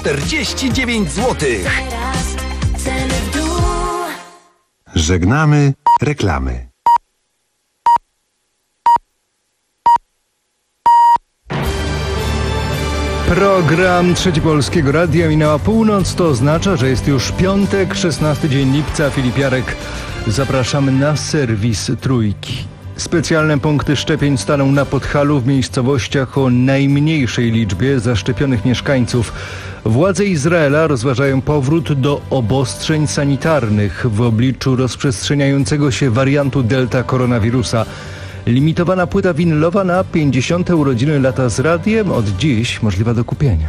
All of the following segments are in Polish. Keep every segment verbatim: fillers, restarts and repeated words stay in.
czterdzieści dziewięć złotych. Żegnamy reklamy. Program Trzeci Polskiego Radia minęła północ, to oznacza, że jest już piątek, szesnasty dzień lipca. Filip Jarek, zapraszamy na serwis Trójki. Specjalne punkty szczepień staną na Podhalu w miejscowościach o najmniejszej liczbie zaszczepionych mieszkańców. Władze Izraela rozważają powrót do obostrzeń sanitarnych w obliczu rozprzestrzeniającego się wariantu delta koronawirusa. Limitowana płyta winylowa na pięćdziesiąte urodziny Lata z Radiem od dziś możliwa do kupienia.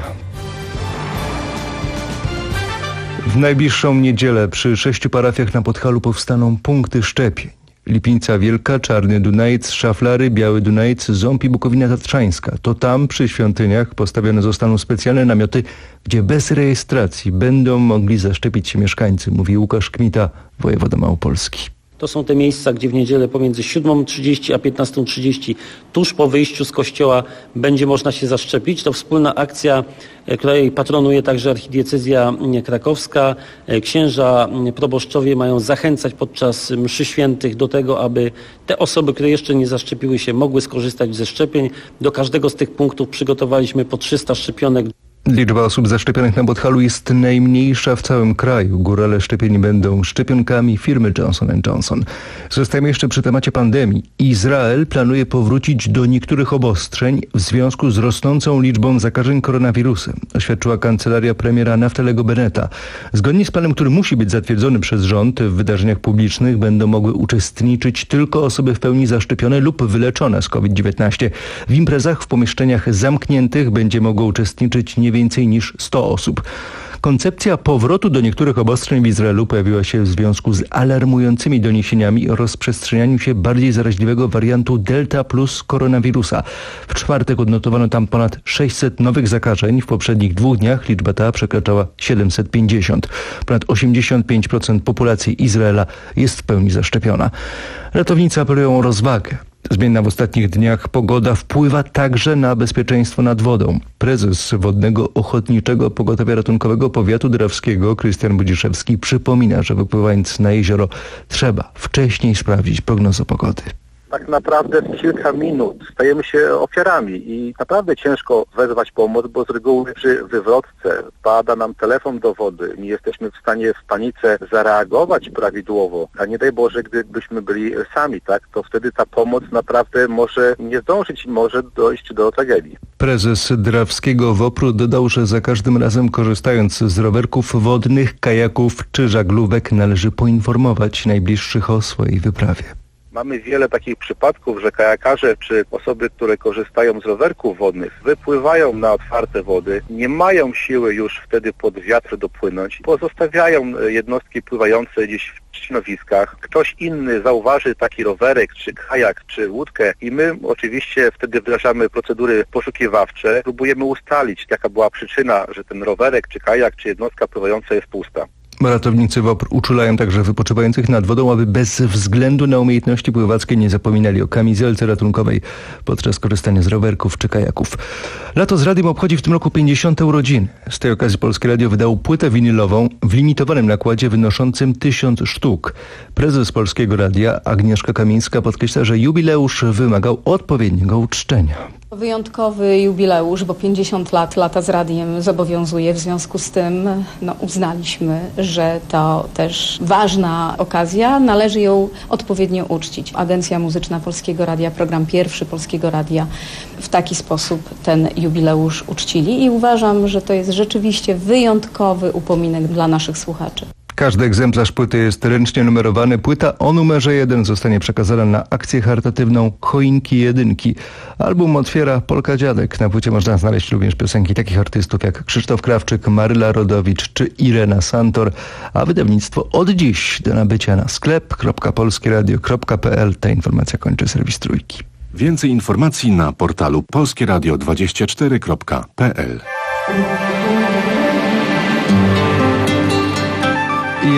W najbliższą niedzielę przy sześciu parafiach na Podhalu powstaną punkty szczepień. Lipińca Wielka, Czarny Dunajec, Szaflary, Biały Dunajec, Ząb i Bukowina Tatrzańska. To tam przy świątyniach postawione zostaną specjalne namioty, gdzie bez rejestracji będą mogli zaszczepić się mieszkańcy, mówi Łukasz Kmita, wojewoda małopolski. To są te miejsca, gdzie w niedzielę pomiędzy siódmą trzydzieści a piętnastą trzydzieści tuż po wyjściu z kościoła będzie można się zaszczepić. To wspólna akcja, której patronuje także archidiecezja krakowska. Księża proboszczowie mają zachęcać podczas mszy świętych do tego, aby te osoby, które jeszcze nie zaszczepiły się, mogły skorzystać ze szczepień. Do każdego z tych punktów przygotowaliśmy po trzysta szczepionek. Liczba osób zaszczepionych na Podhalu jest najmniejsza w całym kraju. Górale szczepieni będą szczepionkami firmy Johnson and Johnson. Zostajemy jeszcze przy temacie pandemii. Izrael planuje powrócić do niektórych obostrzeń w związku z rosnącą liczbą zakażeń koronawirusem, oświadczyła kancelaria premiera Naftalego Benneta. Zgodnie z planem, który musi być zatwierdzony przez rząd, w wydarzeniach publicznych będą mogły uczestniczyć tylko osoby w pełni zaszczepione lub wyleczone z COVID dziewiętnaście. W imprezach w pomieszczeniach zamkniętych będzie mogło uczestniczyć nie więcej niż sto osób. Koncepcja powrotu do niektórych obostrzeń w Izraelu pojawiła się w związku z alarmującymi doniesieniami o rozprzestrzenianiu się bardziej zaraźliwego wariantu Delta plus koronawirusa. W czwartek odnotowano tam ponad sześćset nowych zakażeń. W poprzednich dwóch dniach liczba ta przekraczała siedemset pięćdziesiąt. Ponad osiemdziesiąt pięć procent populacji Izraela jest w pełni zaszczepiona. Ratownicy apelują o rozwagę. Zmienna w ostatnich dniach pogoda wpływa także na bezpieczeństwo nad wodą. Prezes Wodnego Ochotniczego Pogotowia Ratunkowego Powiatu Drawskiego Krystian Budziszewski przypomina, że wypływając na jezioro trzeba wcześniej sprawdzić prognozę pogody. Tak naprawdę w kilka minut stajemy się ofiarami i naprawdę ciężko wezwać pomoc, bo z reguły przy wywrotce pada nam telefon do wody. Nie jesteśmy w stanie w panice zareagować prawidłowo, a nie daj Boże, gdybyśmy byli sami, tak, to wtedy ta pomoc naprawdę może nie zdążyć i może dojść do tragedii. Prezes Drawskiego WOPR-u dodał, że za każdym razem korzystając z rowerków wodnych, kajaków czy żaglówek należy poinformować najbliższych o swojej wyprawie. Mamy wiele takich przypadków, że kajakarze czy osoby, które korzystają z rowerków wodnych, wypływają na otwarte wody, nie mają siły już wtedy pod wiatr dopłynąć, pozostawiają jednostki pływające gdzieś w środowiskach. Ktoś inny zauważy taki rowerek, czy kajak, czy łódkę i my oczywiście wtedy wdrażamy procedury poszukiwawcze, próbujemy ustalić, jaka była przyczyna, że ten rowerek, czy kajak, czy jednostka pływająca jest pusta. Ratownicy WOPR uczulają także wypoczywających nad wodą, aby bez względu na umiejętności pływackie nie zapominali o kamizelce ratunkowej podczas korzystania z rowerków czy kajaków. Lato z Radiem obchodzi w tym roku pięćdziesiąte urodziny. Z tej okazji Polskie Radio wydało płytę winylową w limitowanym nakładzie wynoszącym tysiąc sztuk. Prezes Polskiego Radia Agnieszka Kamińska podkreśla, że jubileusz wymagał odpowiedniego uczczenia. Wyjątkowy jubileusz, bo pięćdziesiąt lat Lata z Radiem zobowiązuje. W związku z tym no, uznaliśmy, że to też ważna okazja. Należy ją odpowiednio uczcić. Agencja Muzyczna Polskiego Radia, program pierwszy Polskiego Radia w taki sposób ten jubileusz uczcili i uważam, że to jest rzeczywiście wyjątkowy upominek dla naszych słuchaczy. Każdy egzemplarz płyty jest ręcznie numerowany. Płyta o numerze jeden zostanie przekazana na akcję charytatywną Choinki Jedynki. Album otwiera Polka Dziadek. Na płycie można znaleźć również piosenki takich artystów jak Krzysztof Krawczyk, Maryla Rodowicz czy Irena Santor. A wydawnictwo od dziś do nabycia na sklep kropka polskieradio kropka p l. Ta informacja kończy serwis Trójki. Więcej informacji na portalu polskieradio dwadzieścia cztery kropka p l. I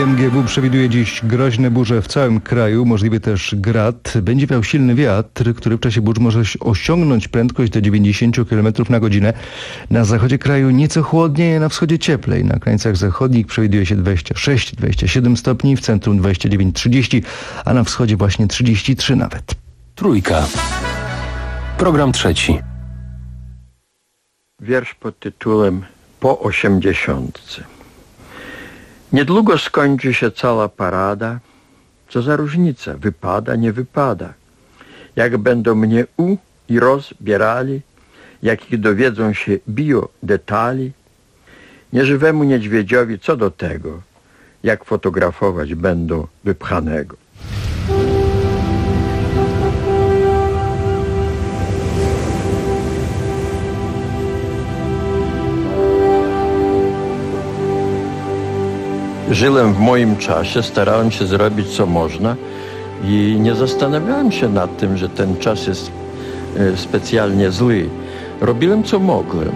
I M G W przewiduje dziś groźne burze w całym kraju, możliwy też grad. Będzie wiał silny wiatr, który w czasie burz może osiągnąć prędkość do dziewięćdziesiąt kilometrów na godzinę. Na zachodzie kraju nieco chłodniej, na wschodzie cieplej. Na krańcach zachodnich przewiduje się dwadzieścia sześć dwadzieścia siedem stopni, w centrum dwadzieścia dziewięć trzydzieści, a na wschodzie właśnie trzydzieści trzy nawet. Trójka. Program trzeci. Wiersz pod tytułem Po osiemdziesiątce. Niedługo skończy się cała parada. Co za różnica, wypada, nie wypada. Jak będą mnie u i rozbierali, jakich dowiedzą się bio detali, nieżywemu niedźwiedziowi co do tego, jak fotografować będą wypchanego. Żyłem w moim czasie, starałem się zrobić co można i nie zastanawiałem się nad tym, że ten czas jest specjalnie zły. Robiłem co mogłem.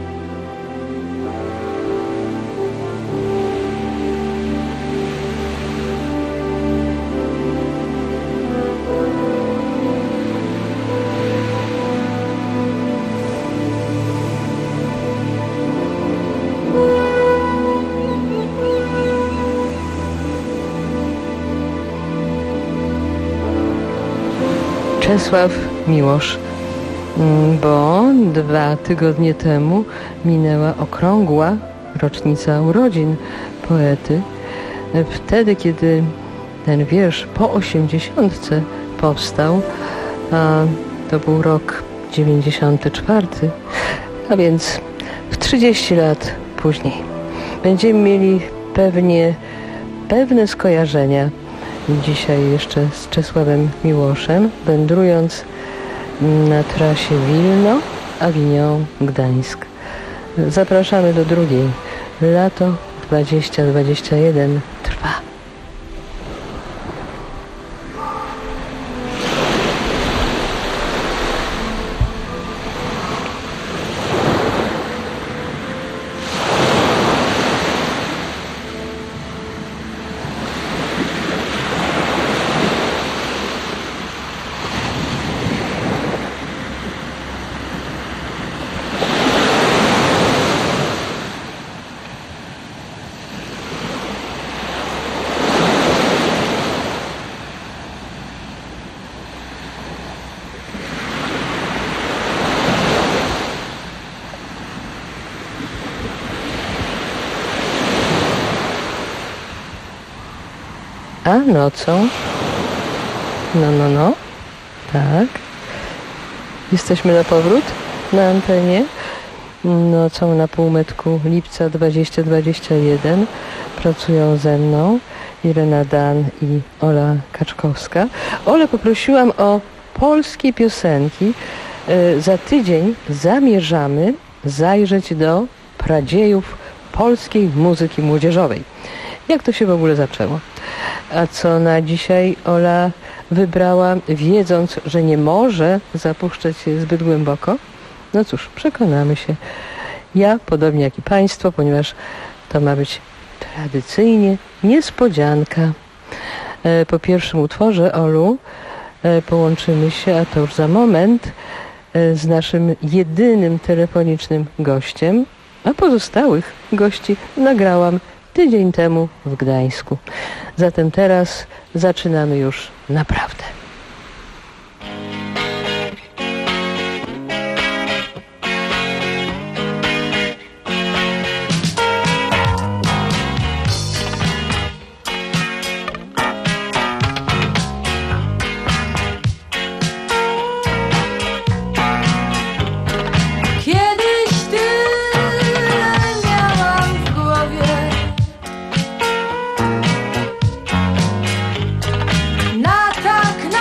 Czesław Miłosz, bo dwa tygodnie temu minęła okrągła rocznica urodzin poety. Wtedy, kiedy ten wiersz po osiemdziesiątce powstał, a to był rok dziewięćdziesiąty czwarty, a więc w trzydzieści lat później. Będziemy mieli pewnie pewne skojarzenia dzisiaj jeszcze z Czesławem Miłoszem, wędrując na trasie Wilno, Avignon, Gdańsk. Zapraszamy do drugiej. Lato dwadzieścia dwadzieścia jeden trwa. A nocą, no, no, no, tak, jesteśmy na powrót na antenie. Nocą na półmetku lipca dwadzieścia dwadzieścia jeden pracują ze mną Irena Dan i Ola Kaczkowska. Olę poprosiłam o polskie piosenki. Za tydzień zamierzamy zajrzeć do pradziejów polskiej muzyki młodzieżowej. Jak to się w ogóle zaczęło? A co na dzisiaj Ola wybrała, wiedząc, że nie może zapuszczać się zbyt głęboko? No cóż, przekonamy się. Ja, podobnie jak i Państwo, ponieważ to ma być tradycyjnie niespodzianka. Po pierwszym utworze, Olu, połączymy się, a to już za moment, z naszym jedynym telefonicznym gościem, a pozostałych gości nagrałam tydzień temu w Gdańsku. Zatem teraz zaczynamy już naprawdę. Na tak, na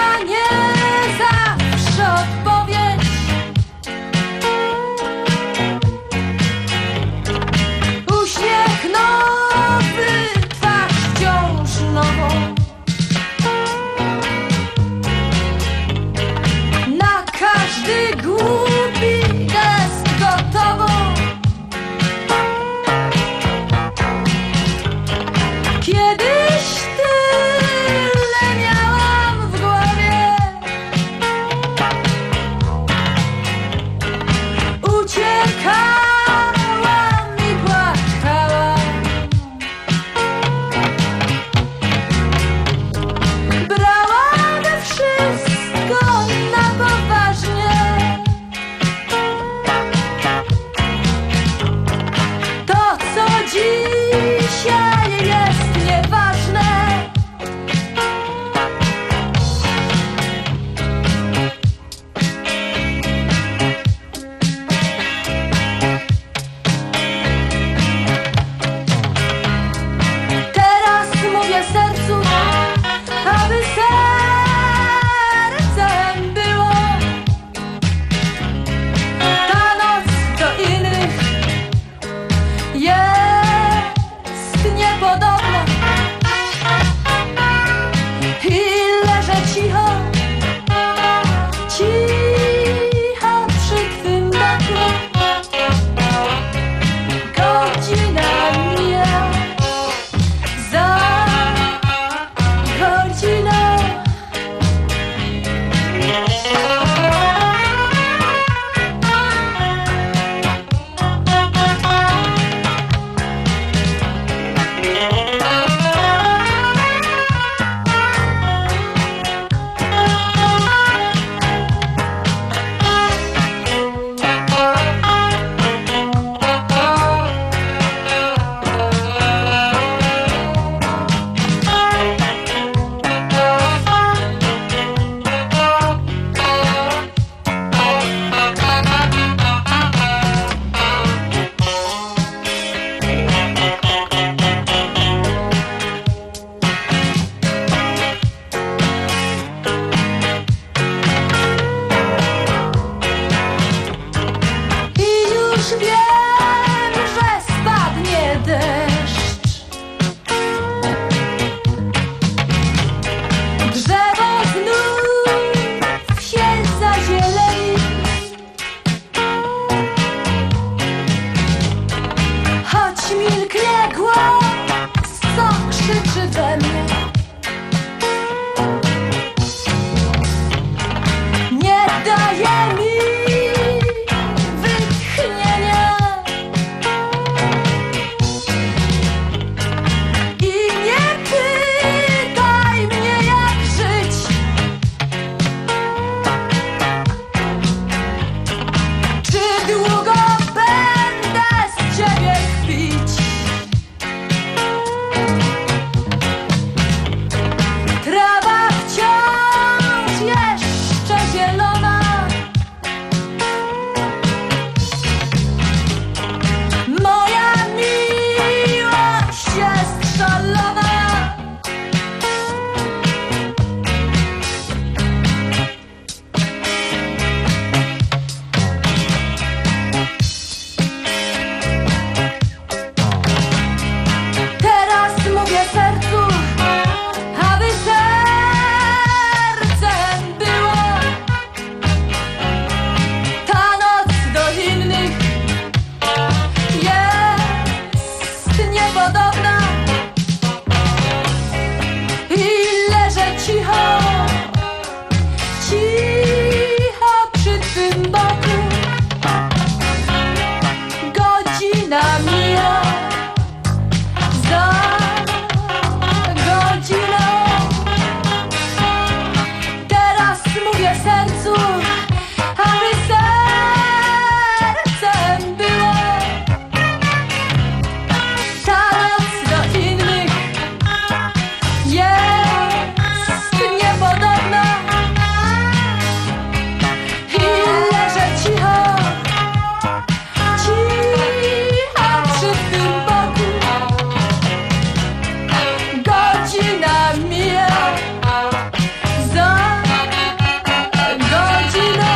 choć milknie głos, co krzyczy we mnie. Nie daje mi wytchnienia i nie pytaj mnie, jak żyć. Czy długo będę z ciebie kpić? Trawa wciąż jeszcze zielona, moja miłość jest szalona. Teraz mówię sercu, aby sercem było. Ta noc do innych jest niepodobna i leżę cicho, cicho przy twym boku. Godzina mija za godziną. Teraz mówię sercu, aby sercem było. Ta noc do innych jest niepodobna i leżę cicho, cicho przy twym boku. Godzina mija za godziną.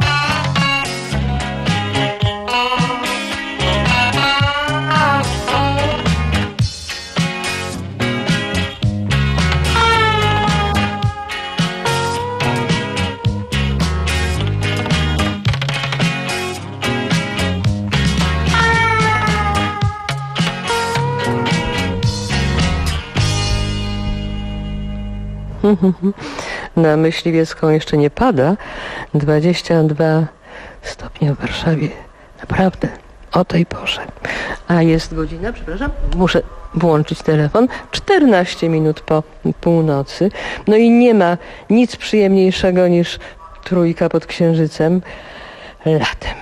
Na Myśliwiecką jeszcze nie pada. dwadzieścia dwa stopnie w Warszawie. Naprawdę. O tej porze. A jest godzina, przepraszam, muszę włączyć telefon. czternaście minut po północy. No i nie ma nic przyjemniejszego niż trójka pod Księżycem latem.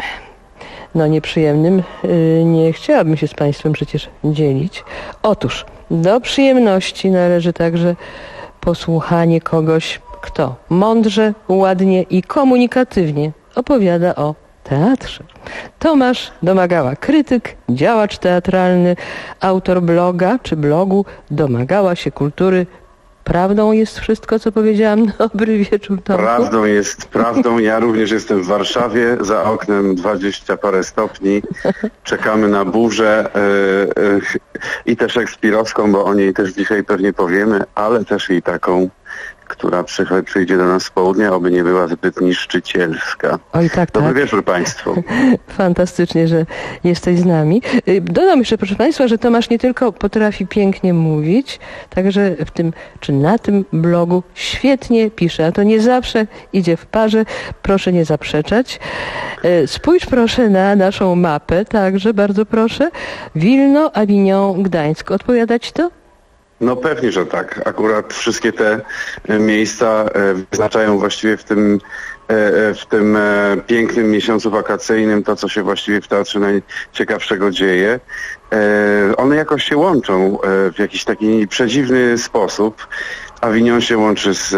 No nieprzyjemnym yy, nie chciałabym się z Państwem przecież dzielić. Otóż do przyjemności należy także posłuchanie kogoś, kto mądrze, ładnie i komunikatywnie opowiada o teatrze. Tomasz Domagała, krytyk, działacz teatralny, autor bloga czy blogu Domagała się kultury. Prawdą jest wszystko, co powiedziałam? Dobry wieczór, Tomku. Prawdą jest prawdą. Ja również jestem w Warszawie. Za oknem dwadzieścia parę stopni. Czekamy na burzę yy, yy, i też szekspirowską, bo o niej też dzisiaj pewnie powiemy, ale też i taką, która przy, przyjdzie do nas z południa, oby nie była zbyt niszczycielska. Oj, tak, Dobry tak. wieczór Państwu. Fantastycznie, że jesteś z nami. Dodam jeszcze, proszę Państwa, że Tomasz nie tylko potrafi pięknie mówić, także w tym, czy na tym blogu świetnie pisze, a to nie zawsze idzie w parze. Proszę nie zaprzeczać. Spójrz proszę na naszą mapę, także bardzo proszę. Wilno, Avignon, Gdańsk. Odpowiadać to? No pewnie, że tak. Akurat wszystkie te miejsca wyznaczają właściwie w tym, w tym pięknym miesiącu wakacyjnym to, co się właściwie w teatrze najciekawszego dzieje. One jakoś się łączą w jakiś taki przedziwny sposób. Avignon się łączy z,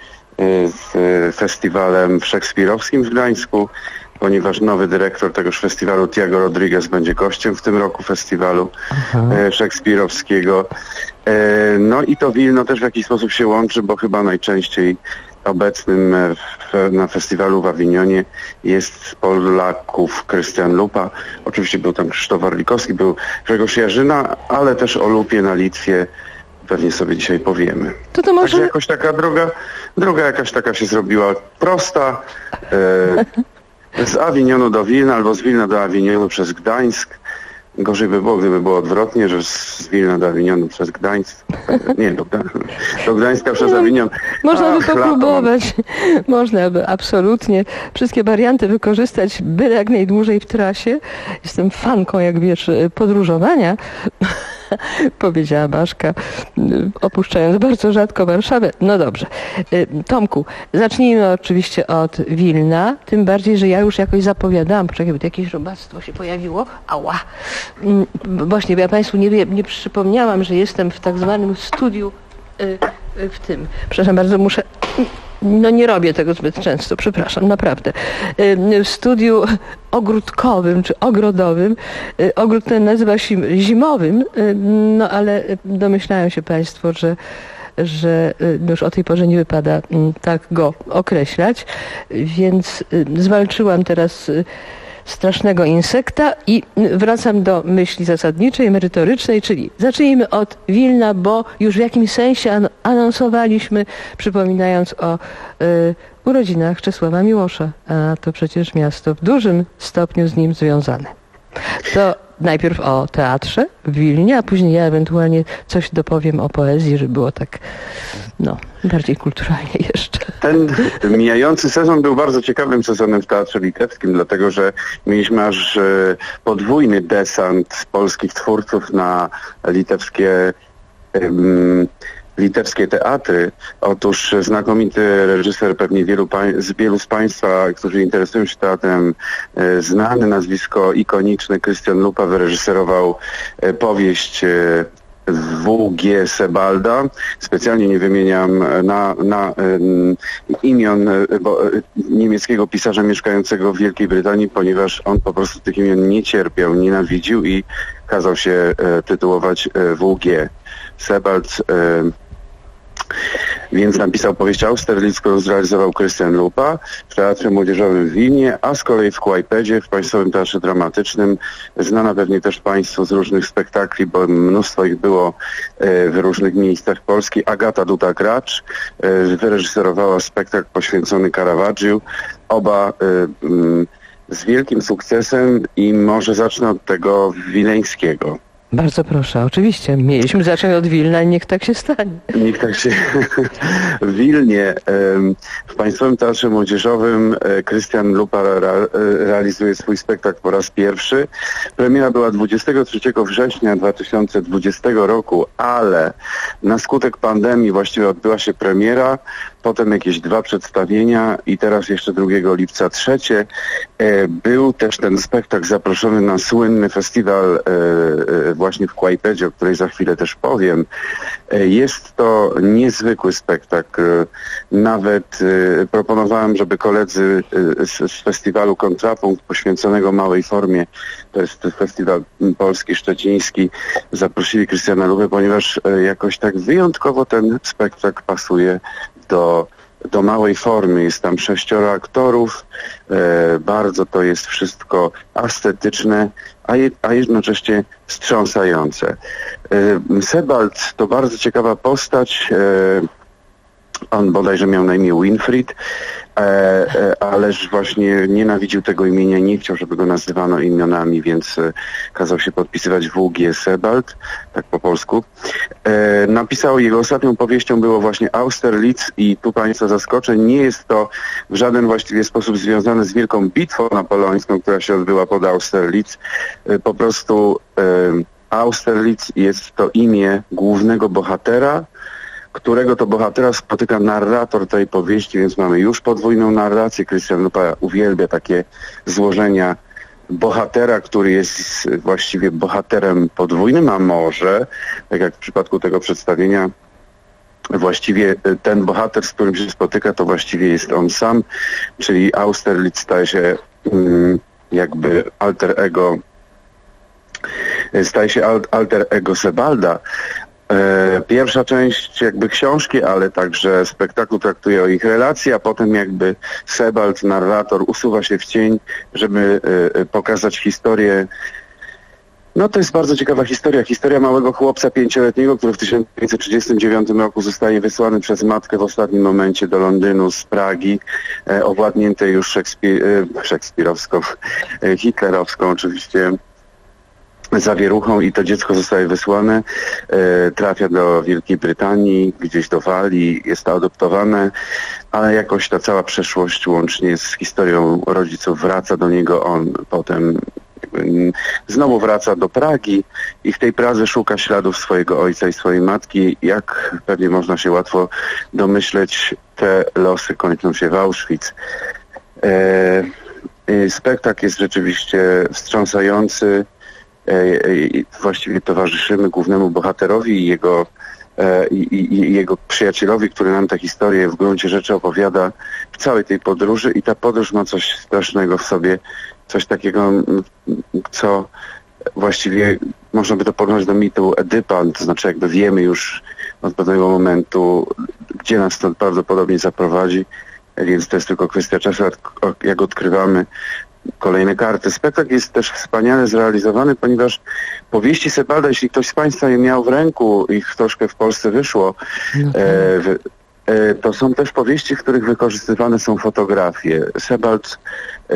z festiwalem szekspirowskim w Gdańsku, ponieważ nowy dyrektor tegoż festiwalu, Tiago Rodriguez, będzie gościem w tym roku festiwalu e, szekspirowskiego. E, no i to Wilno też w jakiś sposób się łączy, bo chyba najczęściej obecnym w, na festiwalu w Awinionie jest z Polaków Krystian Lupa. Oczywiście był tam Krzysztof Warlikowski, był Grzegorz Jarzyna, ale też o Lupie na Litwie pewnie sobie dzisiaj powiemy. To to może... Także jakoś taka droga, droga jakaś taka się zrobiła prosta. E, z Awinionu do Wilna albo z Wilna do Awinionu przez Gdańsk. Gorzej by było, gdyby było odwrotnie, że z Wilna do Awinionu przez Gdańsk, nie, do, do Gdańska przez Awinion. Można by Ach, popróbować. Można by absolutnie wszystkie warianty wykorzystać, byle jak najdłużej w trasie. Jestem fanką, jak wiesz, podróżowania. Powiedziała Baszka, opuszczając bardzo rzadko Warszawę. No dobrze. Tomku, zacznijmy oczywiście od Wilna, tym bardziej, że ja już jakoś zapowiadałam, poczekaj, bo jakieś robactwo się pojawiło. Ała. Właśnie, ja Państwu nie, nie przypomniałam, że jestem w tak zwanym studiu w tym. Przepraszam bardzo, muszę... No nie robię tego zbyt często, przepraszam, naprawdę. W studiu ogródkowym czy ogrodowym, ogród ten nazywa się zimowym, no ale domyślają się Państwo, że, że już o tej porze nie wypada tak go określać, więc zwalczyłam teraz strasznego insekta i wracam do myśli zasadniczej, merytorycznej, czyli zacznijmy od Wilna, bo już w jakimś sensie an- anonsowaliśmy, przypominając o y, urodzinach Czesława Miłosza, a to przecież miasto w dużym stopniu z nim związane. To najpierw o teatrze w Wilnie, a później ja ewentualnie coś dopowiem o poezji, żeby było tak, no, bardziej kulturalnie jeszcze. Ten mijający sezon był bardzo ciekawym sezonem w Teatrze Litewskim, dlatego że mieliśmy aż podwójny desant polskich twórców na litewskie um, litewskie teatry. Otóż znakomity reżyser, pewnie wielu pań, z wielu z Państwa, którzy interesują się teatrem, e, znany, nazwisko ikoniczne, Krystian Lupa wyreżyserował e, powieść e, W G Sebalda. Specjalnie nie wymieniam na, na e, imion e, bo, e, niemieckiego pisarza mieszkającego w Wielkiej Brytanii, ponieważ on po prostu tych imion nie cierpiał, nienawidził i kazał się e, tytułować e, W G Sebald. E, Więc napisał powieść Austerlitz, którą zrealizował Krystian Lupa w Teatrze Młodzieżowym w Wilnie, a z kolei w Kłajpedzie, w Państwowym Teatrze Dramatycznym, znana pewnie też Państwu z różnych spektakli, bo mnóstwo ich było w różnych miejscach Polski, Agata Duda-Gracz wyreżyserowała spektakl poświęcony Caravaggiu. Oba z wielkim sukcesem i może zacznę od tego wileńskiego. Bardzo proszę, oczywiście. Mieliśmy zacząć od Wilna i niech tak się stanie. Niech tak się... W Wilnie, w Państwowym Teatrze Młodzieżowym Krystian Lupa realizuje swój spektakl po raz pierwszy. Premiera była dwudziestego trzeciego września dwa tysiące dwudziestego roku, ale na skutek pandemii właściwie odbyła się premiera, potem jakieś dwa przedstawienia i teraz jeszcze drugiego lipca trzecie. Był też ten spektakl zaproszony na słynny festiwal właśnie w Kłajpedzie, o której za chwilę też powiem. Jest to niezwykły spektakl. Nawet proponowałem, żeby koledzy z festiwalu Kontrapunkt poświęconego małej formie, to jest festiwal polski, szczeciński, zaprosili Krystiana Lupę, ponieważ jakoś tak wyjątkowo ten spektakl pasuje do, do małej formy. Jest tam sześcioro aktorów, e, bardzo to jest wszystko estetyczne, a, je, a jednocześnie wstrząsające. E, Sebald to bardzo ciekawa postać. E, on bodajże miał na imię Winfried, e, e, ależ właśnie nienawidził tego imienia, nie chciał, żeby go nazywano imionami, więc e, kazał się podpisywać W G Sebald, tak po polsku. E, napisał, jego ostatnią powieścią było właśnie Austerlitz i tu Państwa zaskoczę, nie jest to w żaden właściwie sposób związane z wielką bitwą napoleońską, która się odbyła pod Austerlitz. E, po prostu e, Austerlitz jest to imię głównego bohatera, którego to bohatera spotyka narrator tej powieści, więc mamy już podwójną narrację. Krystian Lupa uwielbia takie złożenia bohatera, który jest właściwie bohaterem podwójnym, a może, tak jak w przypadku tego przedstawienia, właściwie ten bohater, z którym się spotyka, to właściwie jest on sam, czyli Austerlitz staje się mm, jakby alter ego, staje się alter ego Sebalda. Pierwsza część jakby książki, ale także spektaklu traktuje o ich relacji, a potem jakby Sebald, narrator, usuwa się w cień, żeby pokazać historię. No to jest bardzo ciekawa historia. Historia małego chłopca pięcioletniego, który w tysiąc dziewięćset trzydziestym dziewiątym roku zostaje wysłany przez matkę w ostatnim momencie do Londynu z Pragi, e, owładniętej już szekspir- e, szekspirowską, e, hitlerowską oczywiście zawieruchą i to dziecko zostaje wysłane, e, trafia do Wielkiej Brytanii, gdzieś do Walii, jest to adoptowane, ale jakoś ta cała przeszłość łącznie z historią rodziców wraca do niego, on potem jakby znowu wraca do Pragi i w tej Pradze szuka śladów swojego ojca i swojej matki. Jak pewnie można się łatwo domyśleć, te losy kończą się w Auschwitz. E, spektakl jest rzeczywiście wstrząsający. Właściwie towarzyszymy głównemu bohaterowi i jego, i, i, i jego przyjacielowi, który nam tę historię w gruncie rzeczy opowiada w całej tej podróży i ta podróż ma coś strasznego w sobie, coś takiego, co właściwie można by to porównać do mitu Edypa, to znaczy jakby wiemy już od pewnego momentu, gdzie nas to prawdopodobnie zaprowadzi, więc to jest tylko kwestia czasu, jak odkrywamy kolejne karty. Spektakl jest też wspaniale zrealizowany, ponieważ powieści Sebalda, jeśli ktoś z Państwa je miał w ręku, ich troszkę w Polsce wyszło, no tak. e, e, to są też powieści, w których wykorzystywane są fotografie. Sebald e,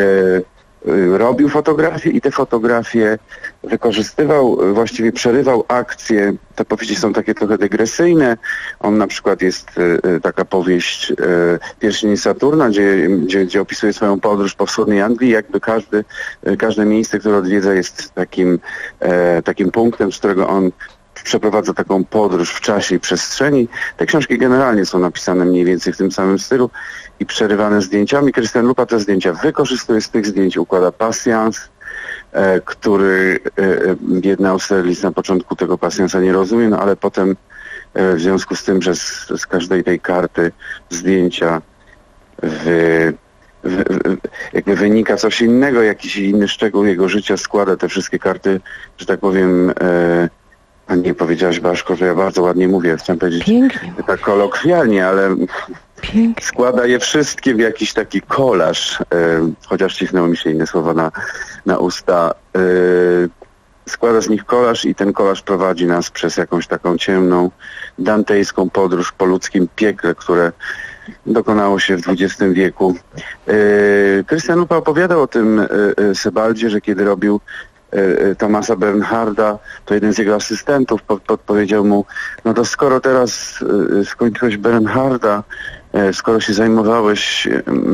robił fotografie i te fotografie wykorzystywał, właściwie przerywał akcje. Te powieści są takie trochę dygresyjne. On na przykład jest e, taka powieść e, Pierścień Saturna, gdzie, gdzie, gdzie opisuje swoją podróż po wschodniej Anglii. Jakby każdy, e, każde miejsce, które odwiedza, jest takim, e, takim punktem, z którego on przeprowadza taką podróż w czasie i przestrzeni. Te książki generalnie są napisane mniej więcej w tym samym stylu i przerywane zdjęciami. Krystian Lupa te zdjęcia wykorzystuje, z tych zdjęć układa pasjans, e, który e, biedny Austerlitz na początku tego pasjansa nie rozumie, no ale potem e, w związku z tym, że z, z każdej tej karty zdjęcia wy, wy, wy, jakby wynika coś innego, jakiś inny szczegół jego życia, składa te wszystkie karty, że tak powiem, e, a nie powiedziałaś, Baszko, że ja bardzo ładnie mówię, chciałem powiedzieć pięknie, tak kolokwialnie, ale pięknie. Składa je wszystkie w jakiś taki kolaż, e, chociaż cisnęło mi się inne słowa na, na usta. E, składa z nich kolaż i ten kolaż prowadzi nas przez jakąś taką ciemną, dantejską podróż po ludzkim piekle, które dokonało się w dwudziestym wieku. Krystian Lupa opowiadał o tym e, Sebaldzie, że kiedy robił Thomasa Bernharda, to jeden z jego asystentów podpowiedział mu, no to skoro teraz skończyłeś Bernharda, skoro się zajmowałeś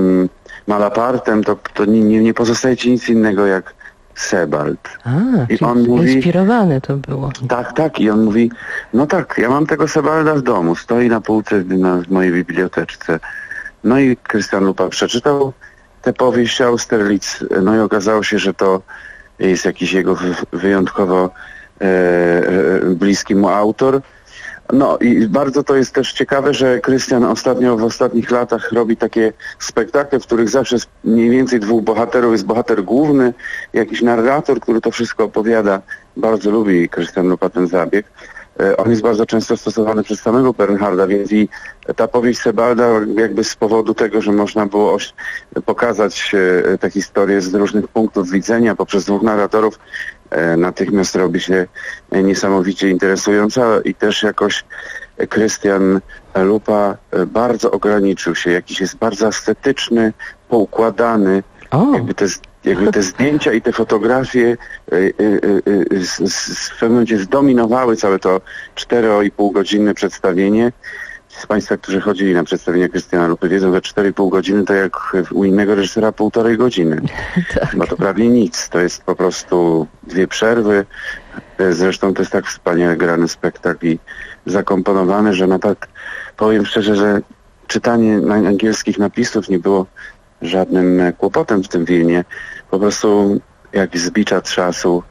Malapartem, to, to nie, nie pozostaje ci nic innego jak Sebald. A, I on mówi, inspirowane to było. Tak, tak. I on mówi, no tak, ja mam tego Sebalda w domu, stoi na półce na, w mojej biblioteczce. No i Krystian Lupa przeczytał tę powieść Austerlitz, no i okazało się, że to jest jakiś jego wyjątkowo e, e, bliski mu autor. No i bardzo to jest też ciekawe, że Krystian ostatnio w ostatnich latach robi takie spektakle, w których zawsze mniej więcej dwóch bohaterów, jest bohater główny, jakiś narrator, który to wszystko opowiada. Bardzo lubi Krystian Lupa ten zabieg. On jest bardzo często stosowany przez samego Bernharda, więc i ta powieść Sebalda jakby z powodu tego, że można było pokazać tę historię z różnych punktów widzenia poprzez dwóch narratorów, natychmiast robi się niesamowicie interesująca i też jakoś Krystian Lupa bardzo ograniczył się, jakiś jest bardzo estetyczny, poukładany, oh. jakby te Jakby te zdjęcia i te fotografie y, y, y, z, z, w pewnym momencie zdominowały całe to cztery i pół godzinne przedstawienie. Ci z Państwa, którzy chodzili na przedstawienia Krystiana Lupy, wiedzą, że cztery i pół godziny to jak u innego reżysera półtorej godziny. Tak. Bo to prawie nic. To jest po prostu dwie przerwy. Zresztą to jest tak wspaniale grany spektakl i zakomponowany, że no tak powiem szczerze, że czytanie angielskich napisów nie było żadnym kłopotem w tym filmie. Po prostu jak z bicza trzasu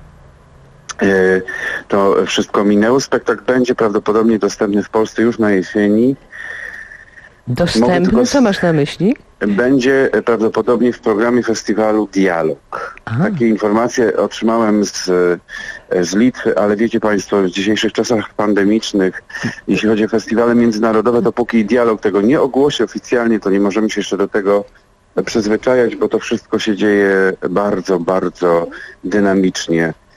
yy, to wszystko minęło. Spektakl będzie prawdopodobnie dostępny w Polsce już na jesieni. Dostępny? Tylko... Co masz na myśli? Będzie prawdopodobnie w programie festiwalu Dialog. Aha. Takie informacje otrzymałem z, z Litwy, ale wiecie Państwo, w dzisiejszych czasach pandemicznych, jeśli chodzi o festiwale międzynarodowe, dopóki Dialog tego nie ogłosi oficjalnie, to nie możemy się jeszcze do tego przyzwyczajać, bo to wszystko się dzieje bardzo, bardzo dynamicznie.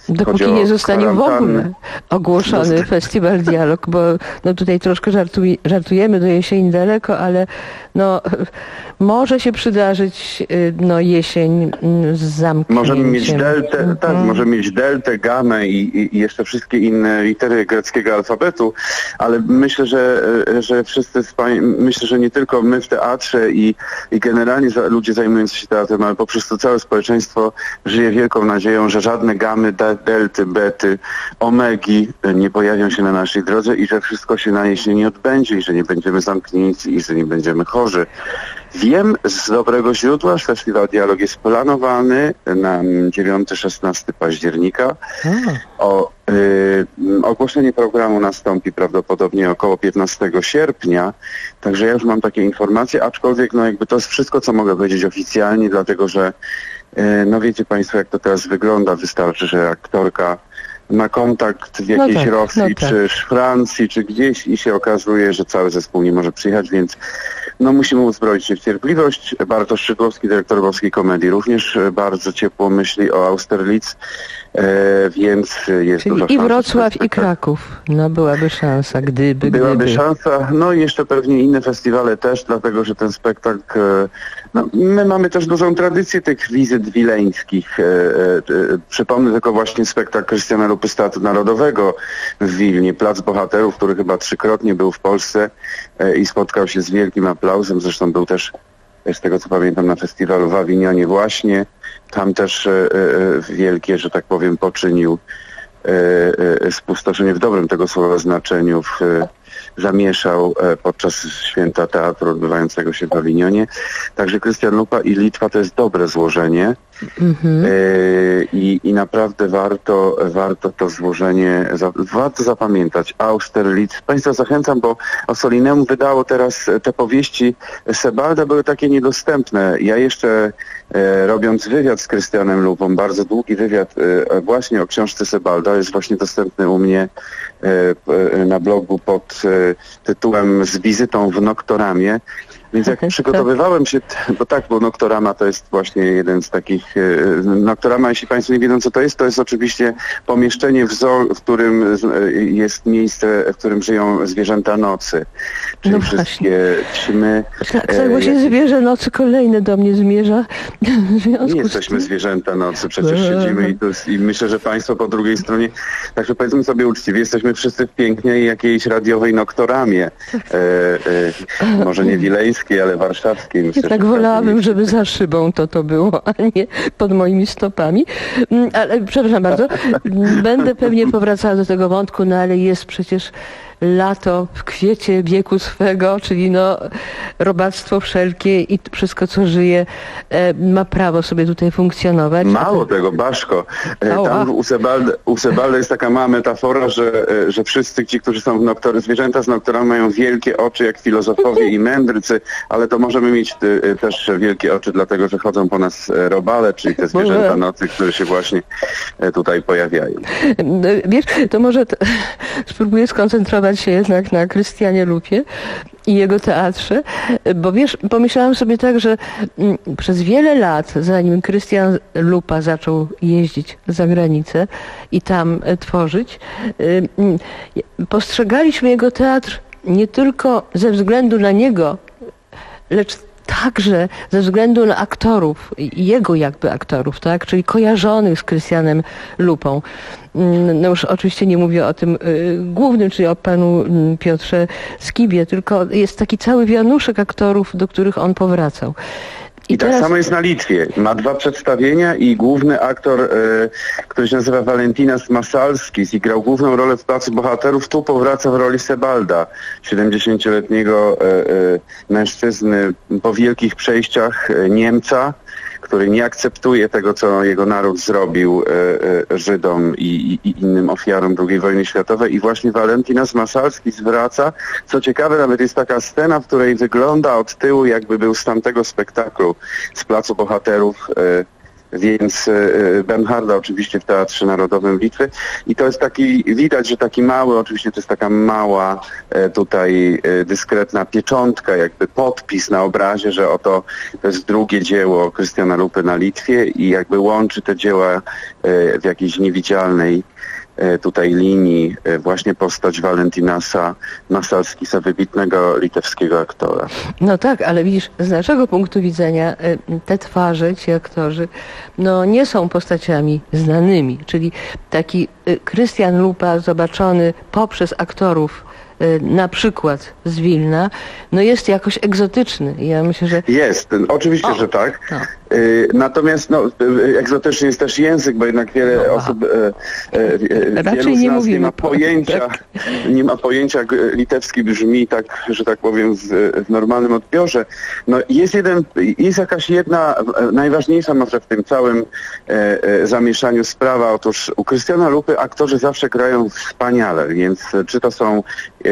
Dopóki nie zostanie w ogóle ogłoszony Dost... Festiwal Dialog, bo no tutaj troszkę żartuj, żartujemy, do jesieni daleko, ale no może się przydarzyć no jesień z zamknięciem. Możemy mieć deltę, mm. tak, możemy mieć deltę, gamę i, i jeszcze wszystkie inne litery greckiego alfabetu, ale myślę, że, że wszyscy, myślę, że nie tylko my w teatrze i, i generalnie za, ludzie zajmujący się teatrem, ale poprzez to całe społeczeństwo żyje wielką nadzieją, że żadne gamy, delty, bety, omegi nie pojawią się na naszej drodze i że wszystko się na jesieni odbędzie i że nie będziemy zamknięci i że nie będziemy chorzy. Wiem z dobrego źródła, że Festiwal Dialog jest planowany na dziewiątego szesnastego października. O, y, ogłoszenie programu nastąpi prawdopodobnie około piętnastego sierpnia, także ja już mam takie informacje, aczkolwiek no jakby to jest wszystko, co mogę powiedzieć oficjalnie, dlatego że y, no wiecie Państwo, jak to teraz wygląda, wystarczy, że aktorka ma kontakt w jakiejś no tak, Rosji, no tak. czy Francji, czy gdzieś i się okazuje, że cały zespół nie może przyjechać, więc no musimy uzbroić się w cierpliwość. Bartosz Szydłowski, dyrektor Boskiej Komedii, również bardzo ciepło myśli o Austerlitz, e, więc jest Czyli duża i szansa. Wrocław, i Kraków. No byłaby szansa, gdyby, Byłaby gdyby. szansa, no i jeszcze pewnie inne festiwale też, dlatego że ten spektakl, no my mamy też dużą tradycję tych wizyt wileńskich. E, e, przypomnę tylko właśnie spektakl Krystiana Lupy z Teatru Narodowego w Wilnie, Plac Bohaterów, który chyba trzykrotnie był w Polsce e, i spotkał się z wielkim aplauzem, zresztą był też, z tego co pamiętam, na festiwalu w Awinionie właśnie, tam też e, e, wielkie, że tak powiem, poczynił e, e, spustoszenie w dobrym tego słowa znaczeniu, w, e, zamieszał e, podczas święta teatru odbywającego się w Awinionie. Także Krystian Lupa i Litwa to jest dobre złożenie. Mm-hmm. e, i, I naprawdę warto, warto to złożenie, za, warto zapamiętać. Austerlitz. Państwa zachęcam, bo Ossolineum wydało teraz te powieści Sebalda, były takie niedostępne. Ja jeszcze e, robiąc wywiad z Krystianem Lupą, bardzo długi wywiad e, właśnie o książce Sebalda, jest właśnie dostępny u mnie e, na blogu pod e, tytułem Z wizytą w Noktoramie. Więc jak przygotowywałem się, bo tak, bo Noktorama to jest właśnie jeden z takich, Noktorama, jeśli Państwo nie wiedzą co to jest, to jest oczywiście pomieszczenie w zoo, w którym jest miejsce, w którym żyją zwierzęta nocy. Czyli no wszystkie ćmy. Tak, tak właśnie jak... zwierzę nocy kolejne do mnie zmierza. Nie jesteśmy zwierzęta nocy, przecież siedzimy i, to jest, i myślę, że Państwo po drugiej stronie, także powiedzmy sobie uczciwie, jesteśmy wszyscy w pięknej jakiejś radiowej Noktoramie. E, e, może nie wileńskiej, ale warszawskiej. Myślę, ja tak wolałabym, żeby za szybą to to było, a nie pod moimi stopami. Ale przepraszam bardzo, będę pewnie powracała do tego wątku, no ale jest przecież lato w kwiecie wieku swego, czyli no robactwo wszelkie i wszystko, co żyje, e, ma prawo sobie tutaj funkcjonować. Mało tego, Baszko. E, tam u Sebalda, u Sebalda jest taka mała metafora, że, e, że wszyscy ci, którzy są w noktor, zwierzęta z noktorami mają wielkie oczy jak filozofowie i mędrcy, ale to możemy mieć e, też wielkie oczy, dlatego że chodzą po nas robale, czyli te zwierzęta nocy, które się właśnie e, tutaj pojawiają. Wiesz, to może t- spróbuję skoncentrować się jednak na Krystianie Lupie i jego teatrze, bo wiesz, pomyślałam sobie tak, że m, przez wiele lat, zanim Krystian Lupa zaczął jeździć za granicę i tam e, tworzyć, y, y, postrzegaliśmy jego teatr nie tylko ze względu na niego, lecz także ze względu na aktorów, jego jakby aktorów, tak, czyli kojarzonych z Krystianem Lupą. No już oczywiście nie mówię o tym y, głównym, czyli o panu Piotrze Skibie, tylko jest taki cały wianuszek aktorów, do których on powracał. I, I tak teraz... samo jest na Litwie. Ma dwa przedstawienia i główny aktor, e, który się nazywa Valentinas Masalskis i grał główną rolę w Placu Bohaterów, tu powraca w roli Sebalda, siedemdziesięcioletniego e, e, mężczyzny po wielkich przejściach e, Niemca, który nie akceptuje tego, co jego naród zrobił e, e, Żydom i, i, i innym ofiarom drugiej wojny światowej. I właśnie Valentinas Masalskis wraca. Co ciekawe, nawet jest taka scena, w której wygląda od tyłu, jakby był z tamtego spektaklu, z Placu Bohaterów, e, więc Bernharda oczywiście w Teatrze Narodowym Litwy i to jest taki, widać, że taki mały, oczywiście to jest taka mała tutaj dyskretna pieczątka, jakby podpis na obrazie, że oto to jest drugie dzieło Krystiana Lupy na Litwie i jakby łączy te dzieła w jakiejś niewidzialnej tutaj linii właśnie postać Valentinasa Masalskisa, wybitnego litewskiego aktora. No tak, ale widzisz, z naszego punktu widzenia te twarze, ci aktorzy, no nie są postaciami znanymi, czyli taki Krystian Lupa zobaczony poprzez aktorów na przykład z Wilna, no jest jakoś egzotyczny. Ja myślę, że... Jest, oczywiście, o, że tak. No. Natomiast no, egzotyczny jest też język, bo jednak wiele no, osób, e, Raczej wielu z nie nas mówimy nie ma pojęcia, tak. nie ma pojęcia, jak litewski brzmi tak, że tak powiem, w, w normalnym odbiorze. No jest jeden, jest jakaś jedna, najważniejsza może w tym całym e, e, zamieszaniu sprawa. Otóż u Krystiana Lupy aktorzy zawsze grają wspaniale, więc czy to są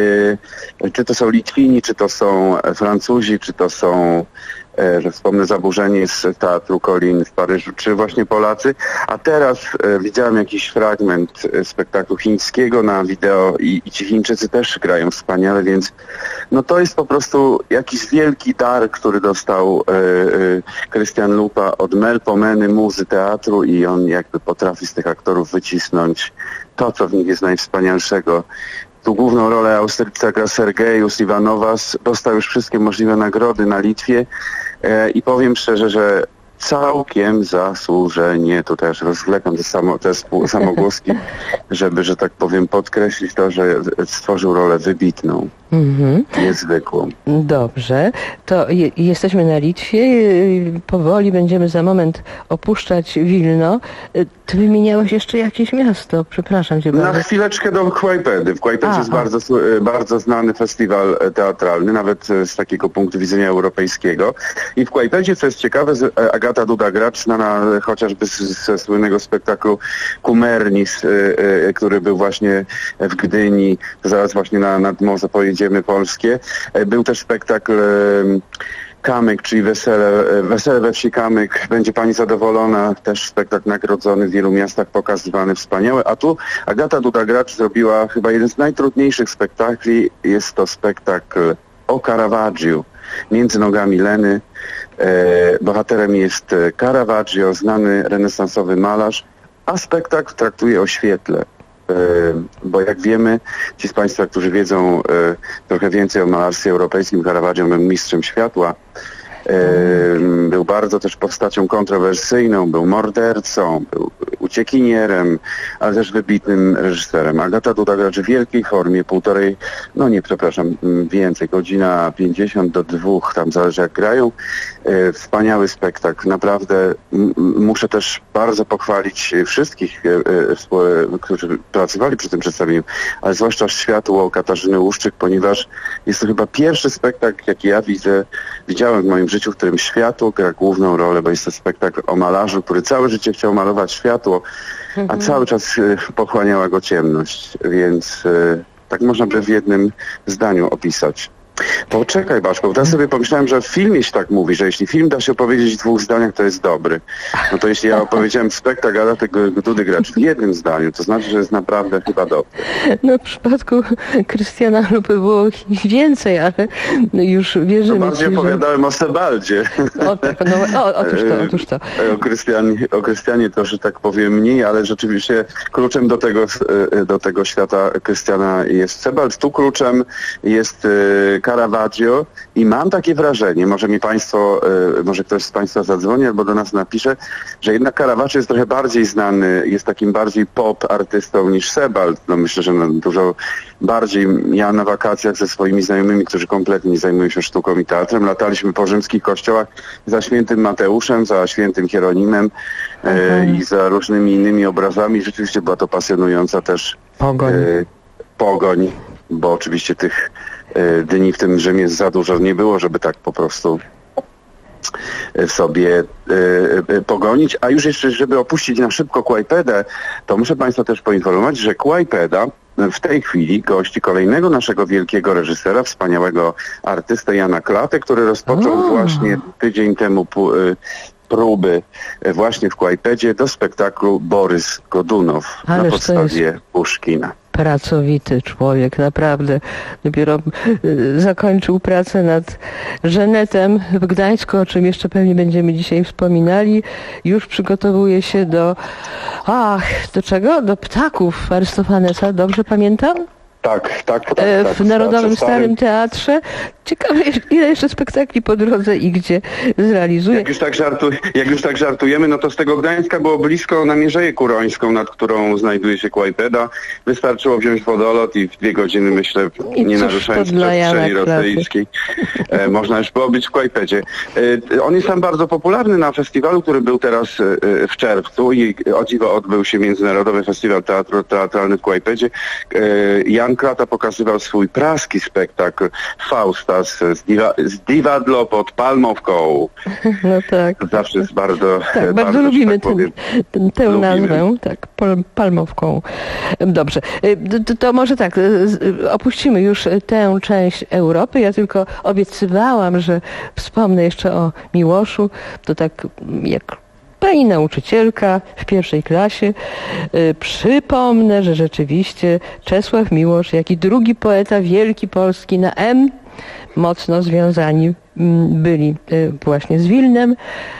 e, czy to są Litwini, czy to są Francuzi, czy to są że wspomnę Zaburzenie z Teatru Kolin w Paryżu, czy właśnie Polacy. A teraz e, widziałem jakiś fragment spektaklu chińskiego na wideo i, i ci Chińczycy też grają wspaniale, więc no to jest po prostu jakiś wielki dar, który dostał Krystian e, e, Lupa od Melpomeny, muzy teatru i on jakby potrafi z tych aktorów wycisnąć to, co w nich jest najwspanialszego. Tu główną rolę Austerlica gra Sergejus Iwanowas, dostał już wszystkie możliwe nagrody na Litwie e, i powiem szczerze, że całkiem zasłużenie, tu też rozwlekam te, samo, te samogłoski, żeby, że tak powiem, podkreślić to, że stworzył rolę wybitną, mm-hmm. niezwykłą. Dobrze, to je, jesteśmy na Litwie, powoli będziemy za moment opuszczać Wilno. Ty wymieniałeś jeszcze jakieś miasto, przepraszam cię bardzo. Na chwileczkę do Kłajpedy. W Kłajpedzie jest bardzo, bardzo znany festiwal teatralny, nawet z takiego punktu widzenia europejskiego. I w Kłajpedzie, co jest ciekawe, Agata Duda-Gracz, znana chociażby ze słynnego spektaklu Kumernis, który był właśnie w Gdyni, zaraz właśnie na, nad morze pojedziemy polskie. Był też spektakl Kamyk, czyli Wesele, Wesele we wsi Kamyk. Będzie pani zadowolona. Też spektakl nagrodzony w wielu miastach, pokazywany, wspaniały. A tu Agata Duda-Gracz zrobiła chyba jeden z najtrudniejszych spektakli. Jest to spektakl o Caravaggio. Między nogami Leny. E, bohaterem jest Caravaggio, znany renesansowy malarz, a spektakl traktuje o świetle. Bo jak wiemy, ci z Państwa, którzy wiedzą e, trochę więcej o malarstwie europejskim, Caravaggio był mistrzem światła. E, był bardzo też postacią kontrowersyjną, był mordercą, był uciekinierem, ale też wybitnym reżyserem. Agata Duda-Gracz w wielkiej formie, półtorej, no nie, przepraszam, więcej, godzina pięćdziesiąt do dwóch, tam zależy jak grają. E, wspaniały spektakl, naprawdę m- muszę też bardzo pochwalić wszystkich, e, e, którzy pracowali przy tym przedstawieniu, ale zwłaszcza Światło Katarzyny Łuszczyk, ponieważ jest to chyba pierwszy spektakl, jaki ja widzę, widziałem w moim życiu, w którym światło gra główną rolę, bo jest to spektakl o malarzu, który całe życie chciał malować światło, a cały czas e, pochłaniała go ciemność, więc e, tak można by w jednym zdaniu opisać. Poczekaj, Baszko, bo teraz sobie pomyślałem, że w filmie się tak mówi, że jeśli film da się opowiedzieć w dwóch zdaniach, to jest dobry. No to jeśli ja opowiedziałem spektakl Agaty Dudy-Gracz w jednym zdaniu, to znaczy, że jest naprawdę chyba dobry. No w przypadku Krystiana Lupy było więcej, ale już wierzymy to bardziej ci, opowiadałem że... o Sebaldzie. O, tak, no, o, otóż to, otóż to. O Krystianie, o Krystianie to, że tak powiem, mniej, ale rzeczywiście kluczem do tego, do tego świata Krystiana jest Sebald. Tu kluczem jest Caravaggio i mam takie wrażenie, może mi Państwo, y, może ktoś z Państwa zadzwoni albo do nas napisze, że jednak Caravaggio jest trochę bardziej znany, jest takim bardziej pop artystą niż Sebald. No myślę, że no, dużo bardziej. Ja na wakacjach ze swoimi znajomymi, którzy kompletnie nie zajmują się sztuką i teatrem, lataliśmy po rzymskich kościołach za świętym Mateuszem, za świętym Hieronimem y, i za różnymi innymi obrazami. Rzeczywiście była to pasjonująca też pogoń, y, pogoń bo oczywiście tych dni w tym Rzymie za dużo nie było, żeby tak po prostu sobie y, pogonić. A już jeszcze, żeby opuścić na szybko Kłajpedę, to muszę Państwa też poinformować, że Kłajpeda w tej chwili gości kolejnego naszego wielkiego reżysera, wspaniałego artystę Jana Klatę, który rozpoczął o. właśnie tydzień temu próby właśnie w Kłajpedzie do spektaklu Borys Godunow Ależ na podstawie Puszkina. Pracowity człowiek, naprawdę. Dopiero y, zakończył pracę nad Żenetem w Gdańsku, o czym jeszcze pewnie będziemy dzisiaj wspominali. Już przygotowuje się do... Ach, do czego? Do Ptaków Arystofanesa, dobrze pamiętam? Tak, tak, tak. E, tak w Narodowym Starym Starym Teatrze. Ciekawe, ile jeszcze spektakli po drodze i gdzie zrealizuje. Jak już, tak żartu, jak już tak żartujemy, no to z tego Gdańska było blisko na Mierzeję Kurońską, nad którą znajduje się Kłajpeda. Wystarczyło wziąć wodolot i w dwie godziny, myślę, I nie cóż naruszając to dla Jana przestrzeni Kraty. rosyjskiej, e, można już pobyć w Kłajpedzie. E, on jest tam bardzo popularny na festiwalu, który był teraz e, w czerwcu i o dziwo odbył się Międzynarodowy Festiwal Teatru Teatralny w Kłajpedzie. E, Jan Krata pokazywał swój praski spektakl Fausta z, z, diwa, z Divadlo pod Palmowką. No tak. Zawsze jest bardzo... Tak, bardzo, bardzo lubimy tak powiem, ten, ten, tę lubimy. nazwę, tak, pal, Palmowką. Dobrze, to, to może tak, opuścimy już tę część Europy. Ja tylko obiecywałam, że wspomnę jeszcze o Miłoszu. To tak jak pani nauczycielka w pierwszej klasie. Y, przypomnę, że rzeczywiście Czesław Miłosz, jak i drugi poeta wielki polski na M, mocno związani mm, byli y, właśnie z Wilnem,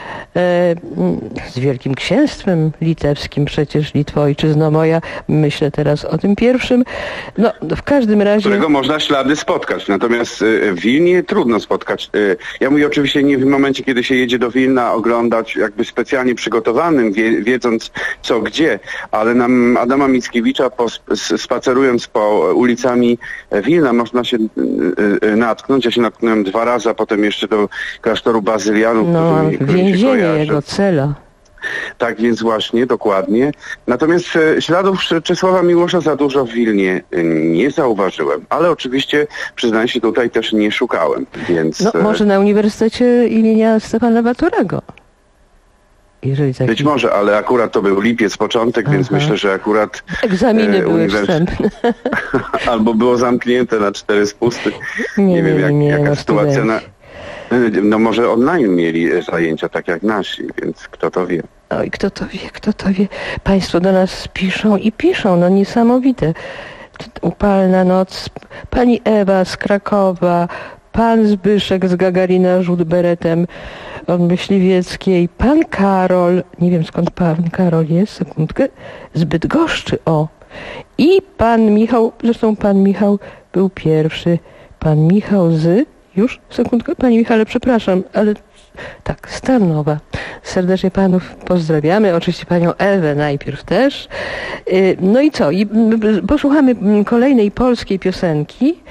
z Wielkim Księstwem Litewskim, przecież Litwo, ojczyzno moja, myślę teraz o tym pierwszym. No, w każdym razie... Którego można ślady spotkać, natomiast w Wilnie trudno spotkać. Ja mówię oczywiście nie w momencie, kiedy się jedzie do Wilna oglądać jakby specjalnie przygotowanym, wie, wiedząc co gdzie, ale nam Adama Mickiewicza po, spacerując po ulicami Wilna można się natknąć. Ja się natknąłem dwa razy, a potem jeszcze do klasztoru Bazylianów. No, więzienie jego cela. Tak więc właśnie, dokładnie. Natomiast e, śladów Czesława Miłosza za dużo w Wilnie e, nie zauważyłem, ale oczywiście przyznaję się, tutaj też nie szukałem, więc... No może na Uniwersytecie imienia Stefana Batorego. Jeżeli taki... Być może, ale akurat to był lipiec, początek, Aha. więc myślę, że akurat... Egzaminy e, były uniwers... wstępne. Albo było zamknięte na cztery spusty. Nie, nie wiem, jak, nie, jaka no, sytuacja na... No może online mieli zajęcia, tak jak nasi, więc kto to wie. Oj, kto to wie, kto to wie. Państwo do nas piszą i piszą, no niesamowite. Upalna noc, pani Ewa z Krakowa, pan Zbyszek z Gagarina rzut beretem od Myśliwieckiej, pan Karol, nie wiem skąd pan Karol jest, sekundkę, z Bydgoszczy, o. I pan Michał, zresztą pan Michał był pierwszy, pan Michał z... Już? Sekundkę. Panie Michale, przepraszam, ale tak, z Tarnowa. Serdecznie panów pozdrawiamy. Oczywiście panią Ewę najpierw też. No i co? I posłuchamy kolejnej polskiej piosenki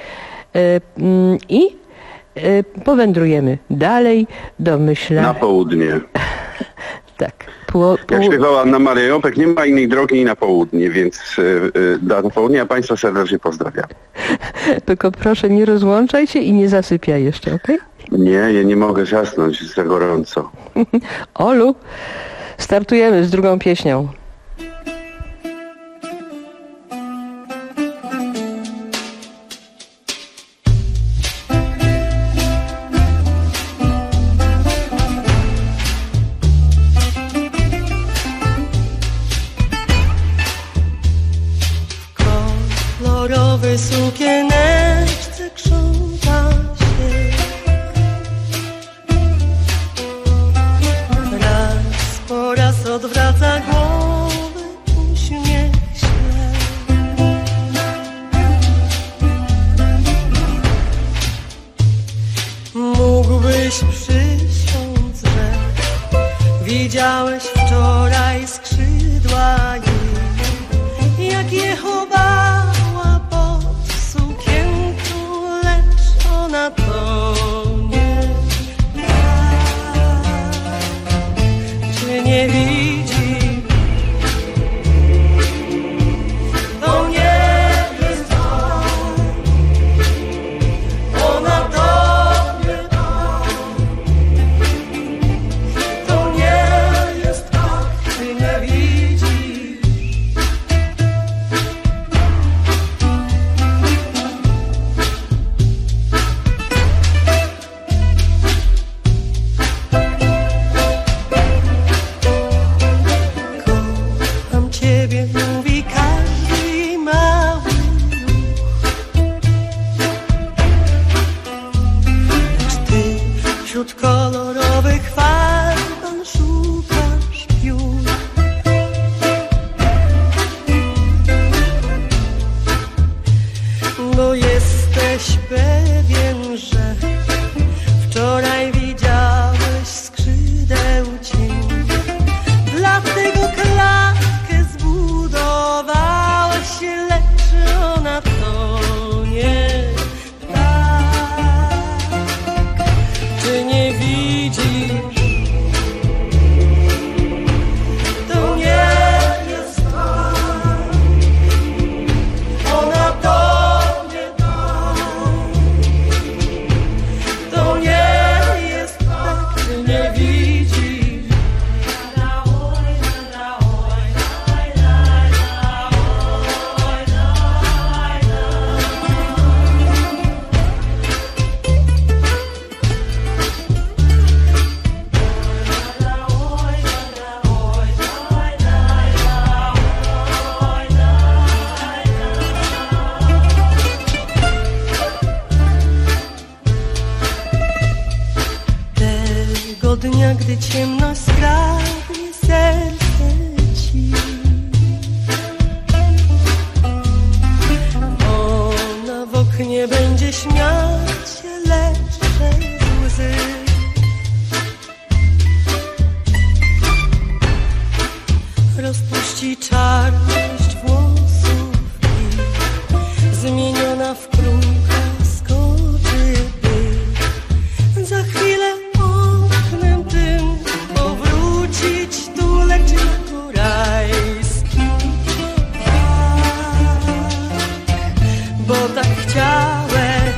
i powędrujemy dalej do Myśla... Na południe. Tak. Po, po... Jak śpiewała Anna Maria Jopek, nie ma innej drogi na południe, więc yy, do południa Państwa serdecznie pozdrawiam. Tylko proszę nie rozłączaj się i nie zasypiaj jeszcze, okej? Okay? Nie, ja nie mogę zasnąć, za gorąco. Olu, startujemy z drugą pieśnią. Sukieneczce krząta się, raz po raz odwraca głowę, uśmiech się. Mógłbyś przysiąc, że widziałeś wczoraj skrzydła jej, jak je chowała na to nie czy nie widzi, to nie jest tak, ona tobie da, to nie jest bo jesteś pewien, że wczoraj widziałeś skrzydeł cień. Dlatego klatkę zbudowałeś, lecz ona to nie tak. Czy nie widzisz? To nie jest tak. Ona to nie tak. To nie jest tak. Czy nie widzisz? Tego dnia, gdy ciemność skradnie serce ci, ona w oknie będzie śmiać się, lecz przez łzy. Rozpuści czarność włosów i zmieniona w krucha skoczy by. Za chwilę oknem tym powrócić tu, lecz jako rajski. Tak, bo tak chciałem.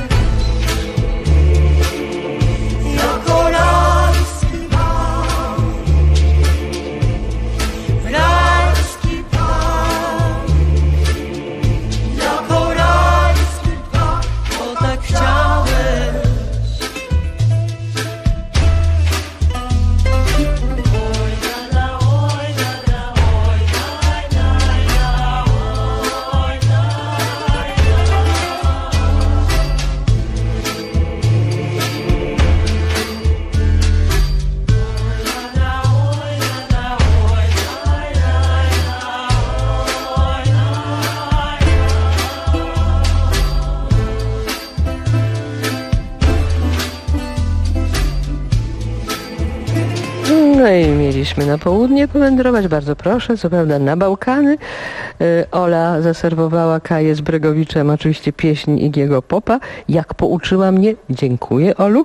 Jako rajski pan, rajski pan, jako rajski pan, bo tak chciałem. No i mieliśmy na południe powędrować, bardzo proszę, co prawda na Bałkany. Y, Ola zaserwowała Kaję z Bregowiczem, oczywiście pieśń Igiego Popa. Jak pouczyła mnie, dziękuję Olu.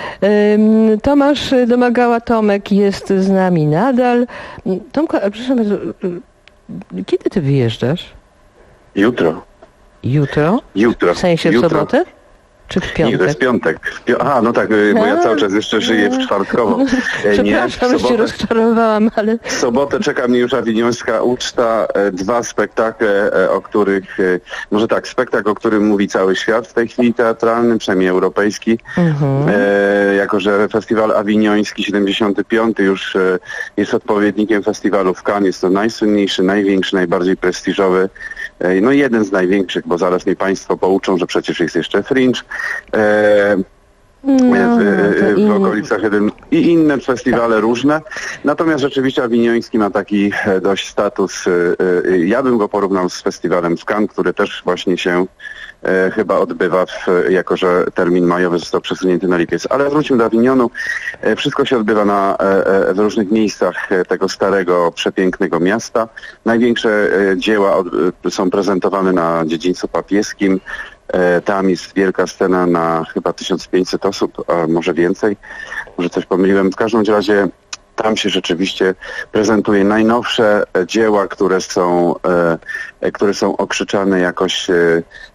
Y, Tomasz Domagała Tomek jest z nami nadal. Tomku, ale proszę bardzo, y, kiedy ty wyjeżdżasz? Jutro. Jutro? Jutro. W sensie w Jutro. sobotę? Czy w piątek? Nie, to jest piątek. W pi- Aha, no tak, y, bo ja cały czas jeszcze żyję w czwartkowo. E, Nie, w Przepraszam, że się sobotę, rozczarowałam, ale... w sobotę czeka mnie już awiniońska uczta, e, dwa spektakle, e, o których, e, może tak, spektakl, o którym mówi cały świat w tej chwili teatralny, przynajmniej europejski, Mhm. e, jako że festiwal awinioński siedemdziesiąty piąty już e, jest odpowiednikiem festiwalu w Cannes, jest to najsłynniejszy, największy, najbardziej prestiżowy, e, no jeden z największych, bo zaraz mnie Państwo pouczą, że przecież jest jeszcze Fringe, e, No, w, to w inni- okolicach jeden i inne festiwale różne. Natomiast rzeczywiście awinioński ma taki e, dość status, e, e, ja bym go porównał z festiwalem w Cannes, który też właśnie się e, chyba odbywa, w, jako że termin majowy został przesunięty na lipiec. Ale wróćmy do Awinionu. E, wszystko się odbywa na, e, e, w różnych miejscach e, tego starego, przepięknego miasta. Największe e, dzieła od, e, są prezentowane na dziedzińcu papieskim. E, Tam jest wielka scena na chyba tysiąc pięćset osób, a może więcej. Może coś pomyliłem. W każdym razie tam się rzeczywiście prezentuje najnowsze e, dzieła, które są, e, e, które są okrzyczane jakoś e,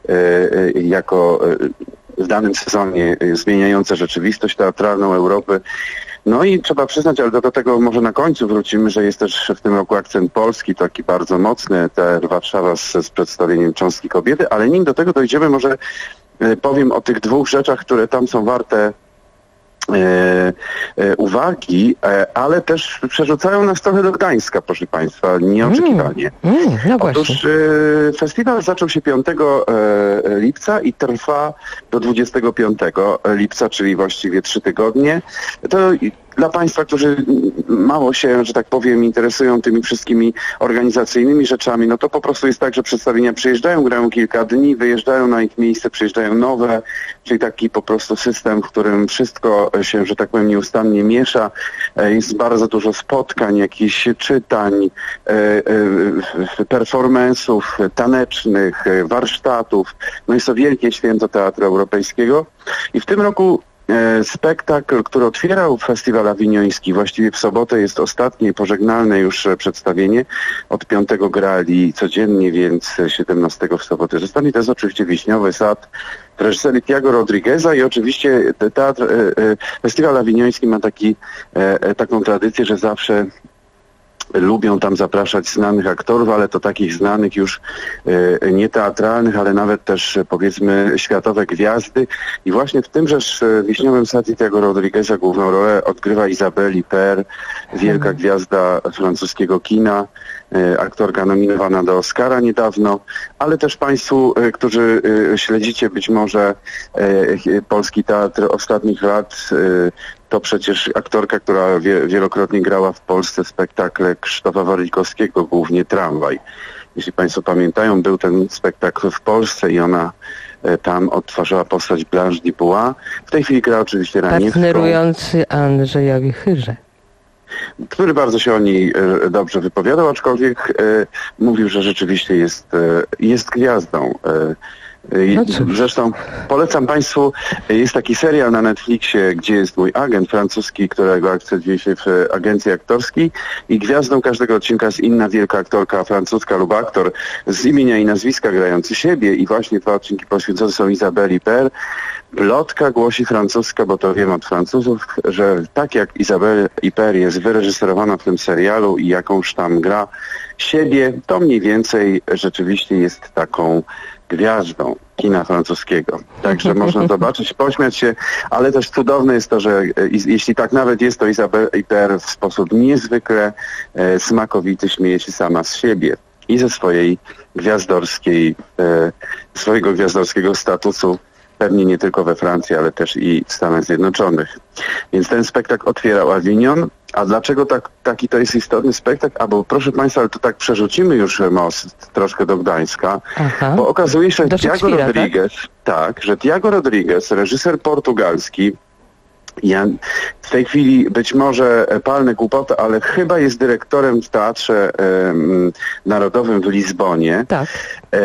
e, jako e, w danym sezonie e, zmieniające rzeczywistość teatralną Europy. No i trzeba przyznać, ale do, do tego może na końcu wrócimy, że jest też w tym roku akcent polski, taki bardzo mocny, T R Warszawa z, z przedstawieniem Cząstki Kobiety, ale nim do tego dojdziemy, może e, powiem o tych dwóch rzeczach, które tam są warte E, e, uwagi, e, ale też przerzucają nas trochę do Gdańska, proszę Państwa, nieoczekiwanie. Mm, mm, no właśnie. Otóż e, festiwal zaczął się piątego e, lipca i trwa do dwudziestego piątego lipca, czyli właściwie trzy tygodnie. To dla Państwa, którzy mało się, że tak powiem, interesują tymi wszystkimi organizacyjnymi rzeczami, no to po prostu jest tak, że przedstawienia przyjeżdżają, grają kilka dni, wyjeżdżają na ich miejsce, przyjeżdżają nowe, czyli taki po prostu system, w którym wszystko się, że tak powiem, nieustannie miesza. Jest bardzo dużo spotkań, jakichś czytań, performance'ów tanecznych, warsztatów. No jest to wielkie święto Teatru Europejskiego. I w tym roku e, spektakl, który otwierał Festiwal Awinioński, właściwie w sobotę jest ostatnie, pożegnalne już przedstawienie. Od piątego grali codziennie, więc siedemnastego w sobotę zostanie. To jest oczywiście Wiśniowy Sad w reżyserii Tiago Rodrigueza i oczywiście teatr, e, e, Festiwal Awinioński ma taki, e, taką tradycję, że zawsze lubią tam zapraszać znanych aktorów, ale to takich znanych już e, nie teatralnych, ale nawet też powiedzmy światowe gwiazdy. I właśnie w tymżeż Wiśniowym Sadzie Tiago Rodrigueza główną rolę odgrywa Isabelle Huppert, wielka hmm. gwiazda francuskiego kina, e, aktorka nominowana do Oscara niedawno, ale też Państwu, e, którzy e, śledzicie być może e, polski teatr ostatnich lat, e, to przecież aktorka, która wie, wielokrotnie grała w Polsce spektakle Krzysztofa Warlikowskiego, głównie Tramwaj. Jeśli Państwo pamiętają, był ten spektakl w Polsce i ona e, tam odtwarzała postać Blanche Dubois. W tej chwili gra oczywiście Raniewską. Partnerujący Andrzejowi Chyrze. Który bardzo się o niej e, dobrze wypowiadał, aczkolwiek e, mówił, że rzeczywiście jest, e, jest gwiazdą. E, No Zresztą polecam Państwu, jest taki serial na Netflixie, gdzie jest mój agent francuski, którego akcentuje się w agencji aktorskiej i gwiazdą każdego odcinka jest inna wielka aktorka francuska lub aktor z imienia i nazwiska grający siebie i właśnie dwa odcinki poświęcone są Isabelle Huppert. Plotka głosi francuska, bo to wiem od Francuzów, że tak jak Isabelle Huppert jest wyreżyserowana w tym serialu i jakąś tam gra siebie, to mniej więcej rzeczywiście jest taką gwiazdą kina francuskiego. Także można zobaczyć, pośmiać się, ale też cudowne jest to, że jeśli tak nawet jest, to Isabelle Huppert w sposób niezwykle e, smakowity śmieje się sama z siebie i ze swojej gwiazdorskiej, e, swojego gwiazdorskiego statusu, pewnie nie tylko we Francji, ale też i w Stanach Zjednoczonych. Więc ten spektakl otwierał Avignon. A dlaczego tak, taki to jest istotny spektakl? A bo proszę Państwa, ale to tak przerzucimy już most troszkę do Gdańska, Aha. bo okazuje się, że Tiago Rodriguez, tak? tak, że Tiago Rodriguez, reżyser portugalski, ja w tej chwili być może palnę głupotę, ale chyba jest dyrektorem w Teatrze e, Narodowym w Lizbonie. Tak. E,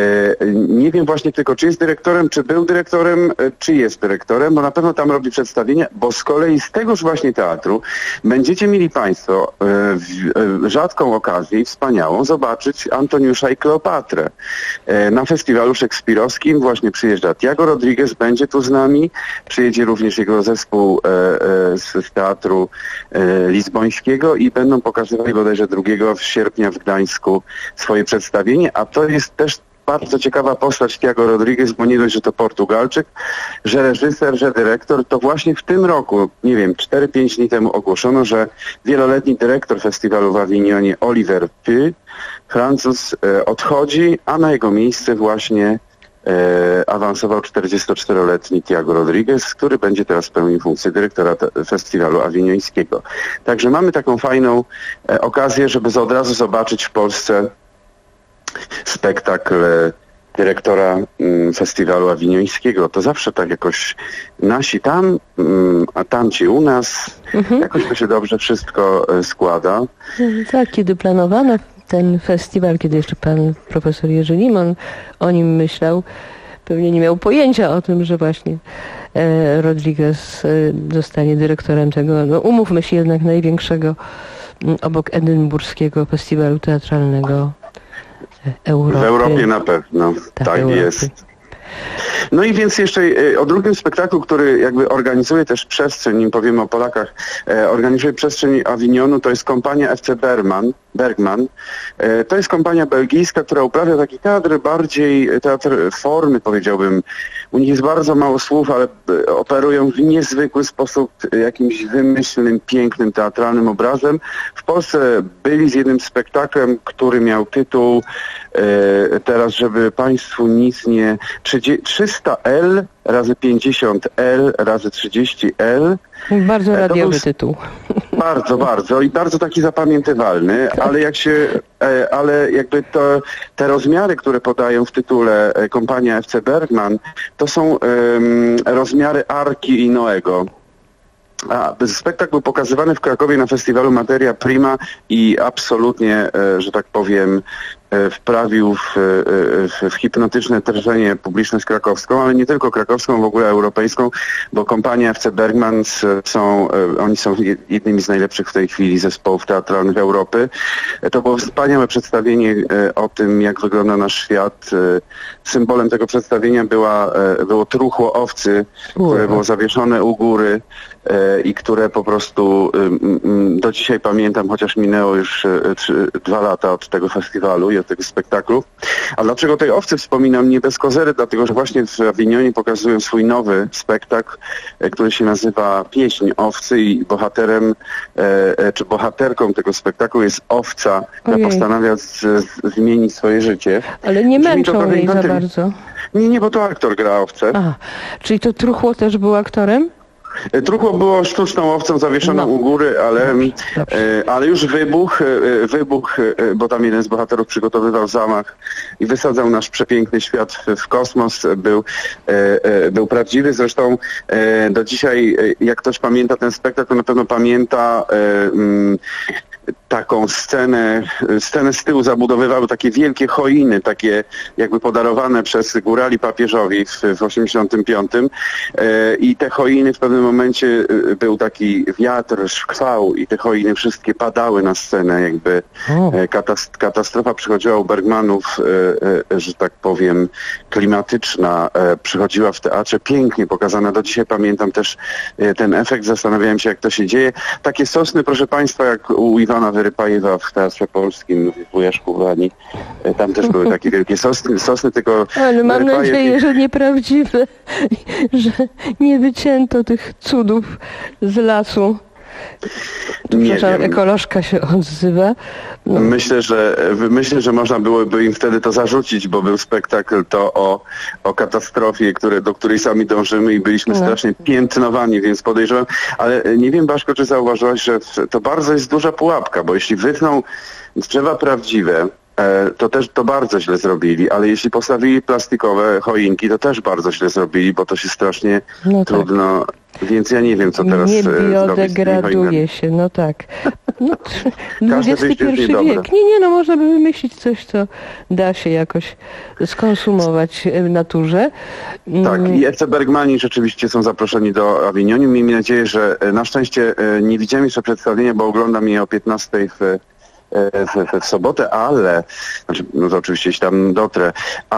nie wiem właśnie tylko, czy jest dyrektorem, czy był dyrektorem, czy jest dyrektorem, bo na pewno tam robi przedstawienia, bo z kolei z tegoż właśnie teatru będziecie mieli Państwo e, w, e, rzadką okazję i wspaniałą zobaczyć Antoniusza i Kleopatrę. E, na festiwalu szekspirowskim właśnie przyjeżdża Tiago Rodriguez, będzie tu z nami, przyjedzie również jego zespół z, z teatru e, lizbońskiego i będą pokazywali bodajże drugiego sierpnia w Gdańsku swoje przedstawienie, a to jest też bardzo ciekawa postać Tiago Rodriguez, bo nie dość, że to Portugalczyk, że reżyser, że dyrektor, to właśnie w tym roku, nie wiem, cztery pięć dni temu ogłoszono, że wieloletni dyrektor festiwalu w Avignonie Oliver Py, Francuz, e, odchodzi, a na jego miejsce właśnie E, awansował czterdziestoczteroletni Tiago Rodriguez, który będzie teraz pełnił funkcję dyrektora festiwalu awiniońskiego. Także mamy taką fajną e, okazję, żeby od razu zobaczyć w Polsce spektakl e, dyrektora m, festiwalu awiniońskiego. To zawsze tak jakoś nasi tam, m, a tamci u nas, mhm. jakoś to się dobrze wszystko e, składa. Tak, kiedy planowano ten festiwal, kiedy jeszcze pan profesor Jerzy Limon o nim myślał, pewnie nie miał pojęcia o tym, że właśnie e, Rodriguez e, zostanie dyrektorem tego, no umówmy się, jednak największego m, obok edynburskiego festiwalu teatralnego Europy. W Europie na pewno, tak, tak jest. No i więc jeszcze e, o drugim spektaklu, który jakby organizuje też przestrzeń, nim powiemy o Polakach, e, organizuje przestrzeń Avignonu, to jest kompania F C Bergman. Bergman. E, to jest kompania belgijska, która uprawia taki teatr bardziej, teatr formy, powiedziałbym, u nich jest bardzo mało słów, ale operują w niezwykły sposób jakimś wymyślnym, pięknym, teatralnym obrazem. W Polsce byli z jednym spektaklem, który miał tytuł e, teraz, żeby Państwu nic nie... trzysta L razy pięćdziesiąt L razy trzydzieści L. Bardzo radiowy był... tytuł. Bardzo, bardzo i bardzo taki zapamiętywalny, ale jak się, ale jakby to, te rozmiary, które podają w tytule kompania F C Bergman, to są um, rozmiary Arki i Noego. A spektakl był pokazywany w Krakowie na festiwalu Materia Prima i absolutnie, że tak powiem, wprawił w, w, w hipnotyczne drżenie publiczność krakowską, ale nie tylko krakowską, w ogóle europejską, bo kompania F C Bergman są, oni są jednymi z najlepszych w tej chwili zespołów teatralnych Europy. To było wspaniałe przedstawienie o tym, jak wygląda nasz świat. Symbolem tego przedstawienia była, było truchło owcy, które było zawieszone u góry i które po prostu do dzisiaj pamiętam, chociaż minęło już trzy, dwa lata od tego festiwalu i od tego spektaklu. A dlaczego tej owcy wspominam nie bez kozery? Dlatego, że właśnie w Awinionie pokazują swój nowy spektakl, który się nazywa Pieśń owcy i bohaterem, czy bohaterką tego spektaklu jest owca, która Ojej. postanawia z, z, zmienić swoje życie. Ale nie Brzmi męczą to jej za trochę- bardzo. Nie, nie, bo to aktor gra owcę. Aha, czyli to truchło też był aktorem? Truchło było sztuczną owcą zawieszoną No. u góry, ale, Dobrze. e, ale już wybuch, e, wybuch, e, bo tam jeden z bohaterów przygotowywał zamach i wysadzał nasz przepiękny świat w, w kosmos, był, e, e, był prawdziwy. Zresztą e, do dzisiaj, e, jak ktoś pamięta ten spektakl, to na pewno pamięta e, m, taką scenę, scenę z tyłu zabudowywały takie wielkie choiny, takie jakby podarowane przez górali papieżowi w, w osiemdziesiątym piątym e, i te choiny w pewnym momencie e, był taki wiatr, szkwał i te choiny wszystkie padały na scenę, jakby e, katas- katastrofa przychodziła u Bergmanów, e, e, że tak powiem, klimatyczna, e, przychodziła w teatrze, pięknie pokazana. Do dzisiaj pamiętam też e, ten efekt, zastanawiałem się, jak to się dzieje. Takie sosny, proszę Państwa, jak u Iwana Wyrypajewa w Teatrze Polskim, w Wujaszku-Wani, e, tam też były takie wielkie sosny, sosny tylko Ale mam Wyrypajew- nadzieję, że nieprawdziwe, że nie wycięto tych cudów z lasu. Tu, Nie przepraszam, wiem. ekolożka się odzywa. No. Myślę, że myślę, że można byłoby im wtedy to zarzucić, bo był spektakl to o, o katastrofie, które, do której sami dążymy i byliśmy No. strasznie piętnowani, więc podejrzewam. Ale nie wiem, Baszko, czy zauważyłaś, że to bardzo jest duża pułapka, bo jeśli wytną drzewa prawdziwe, e, to też to bardzo źle zrobili, ale jeśli postawili plastikowe choinki, to też bardzo źle zrobili, bo to się strasznie No tak. trudno... Więc ja nie wiem, co teraz Nie e, zrobić z tymi biodegraduje choinami. się, no tak. No, tr- wyjście dwudziesty jest pierwszy niedobre. wiek. Nie, nie, no można by wymyślić coś, co da się jakoś skonsumować w naturze. Tak, Mm, i F C Bergmani rzeczywiście są zaproszeni do Awinionu. Miejmy nadzieję, że e, na szczęście e, nie widziałem jeszcze przedstawienia, bo oglądam je o piętnastej w, e, w, w sobotę, ale, znaczy, no to oczywiście jeśli tam dotrę,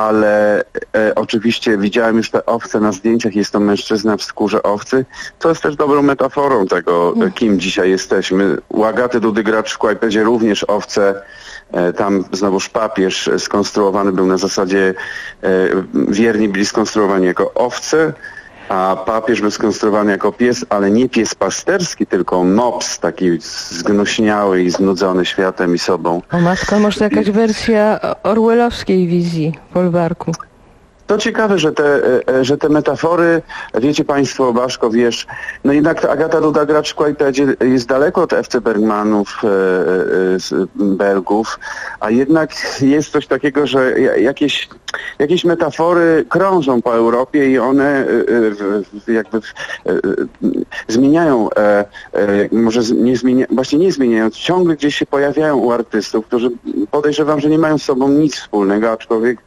ale e, oczywiście widziałem już te owce na zdjęciach, jest to mężczyzna w skórze owcy. To jest też dobrą metaforą tego, e, kim dzisiaj jesteśmy. U Agaty Dudy Gracz w Kłajpedzie również owce. E, Tam znowuż papież skonstruowany był na zasadzie, e, wierni byli skonstruowani jako owce, a papież był skonstruowany jako pies, ale nie pies pasterski, tylko mops, taki zgnuśniały i znudzony światem i sobą. O matko, może to jakaś wersja orwellowskiej wizji folwarku. To ciekawe, że te, e, że te metafory, wiecie Państwo, Baszko, wiesz, no jednak ta Agata Duda Gracz w Kłajpedzie jest daleko od F C Bergmanów, e, e, z Belgów, a jednak jest coś takiego, że ja- jakieś, jakieś metafory krążą po Europie i one e, e, w- w- jakby w- e, e, zmieniają, e, e, może z- nie zmienia, właśnie nie zmieniają, ciągle gdzieś się pojawiają u artystów, którzy podejrzewam, że nie mają z sobą nic wspólnego, aczkolwiek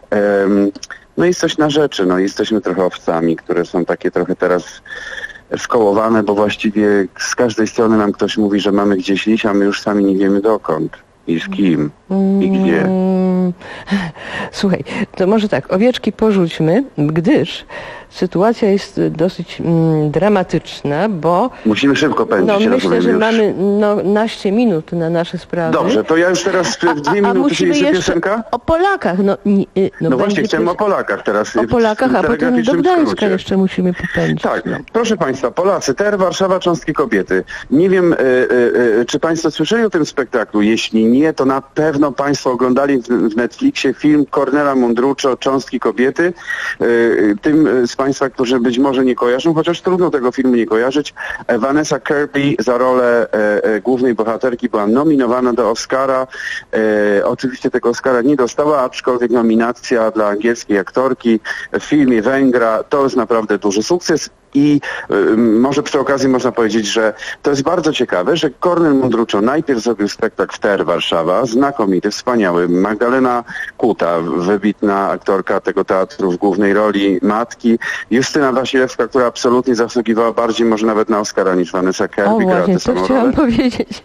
em, no jest coś na rzeczy, no jesteśmy trochę owcami, które są takie trochę teraz wkołowane, bo właściwie z każdej strony nam ktoś mówi, że mamy gdzieś iść, a my już sami nie wiemy dokąd. i z kim i gdzie. Mm, Słuchaj, to może tak, owieczki porzućmy, gdyż sytuacja jest dosyć mm, dramatyczna, bo Musimy szybko pędzić. no, myślę, że już. mamy no, naście minut na nasze sprawy. Dobrze, to ja już teraz w dwie a, a, minuty się musimy jeszcze jeszcze piosenka? o Polakach. No, nie, no, No właśnie, będzie chciałem pies- o Polakach teraz. O w Polakach, a potem do telegraficznym Gdańska skrócie. jeszcze musimy popędzić. Tak, No. proszę Państwa, Polacy, T R Warszawa, Cząstki Kobiety. Nie wiem, y, y, y, czy Państwo słyszeli o tym spektaklu. Jeśli nie, to na pewno Państwo oglądali w, w Netflixie film Kornela Mundruczo, Cząstki Kobiety. Y, y, tym z Państwa, którzy być może nie kojarzą, chociaż trudno tego filmu nie kojarzyć, e, Vanessa Kirby za rolę e, e, głównej bohaterki była nominowana do Oscara. E, oczywiście tego Oscara nie dostała, aczkolwiek nominacja dla angielskiej aktorki w filmie Węgra to jest naprawdę duży sukces. I y, może przy okazji można powiedzieć, że to jest bardzo ciekawe, że Kornel Mundruczo najpierw zrobił spektakl w T R Warszawa, znakomity, wspaniały. Magdalena Kuta, wybitna aktorka tego teatru w głównej roli matki. Justyna Wasilewska, która absolutnie zasługiwała bardziej może nawet na Oscara niż Vanessa Kirby. O grała właśnie, tę co samą chciałam rolę. powiedzieć.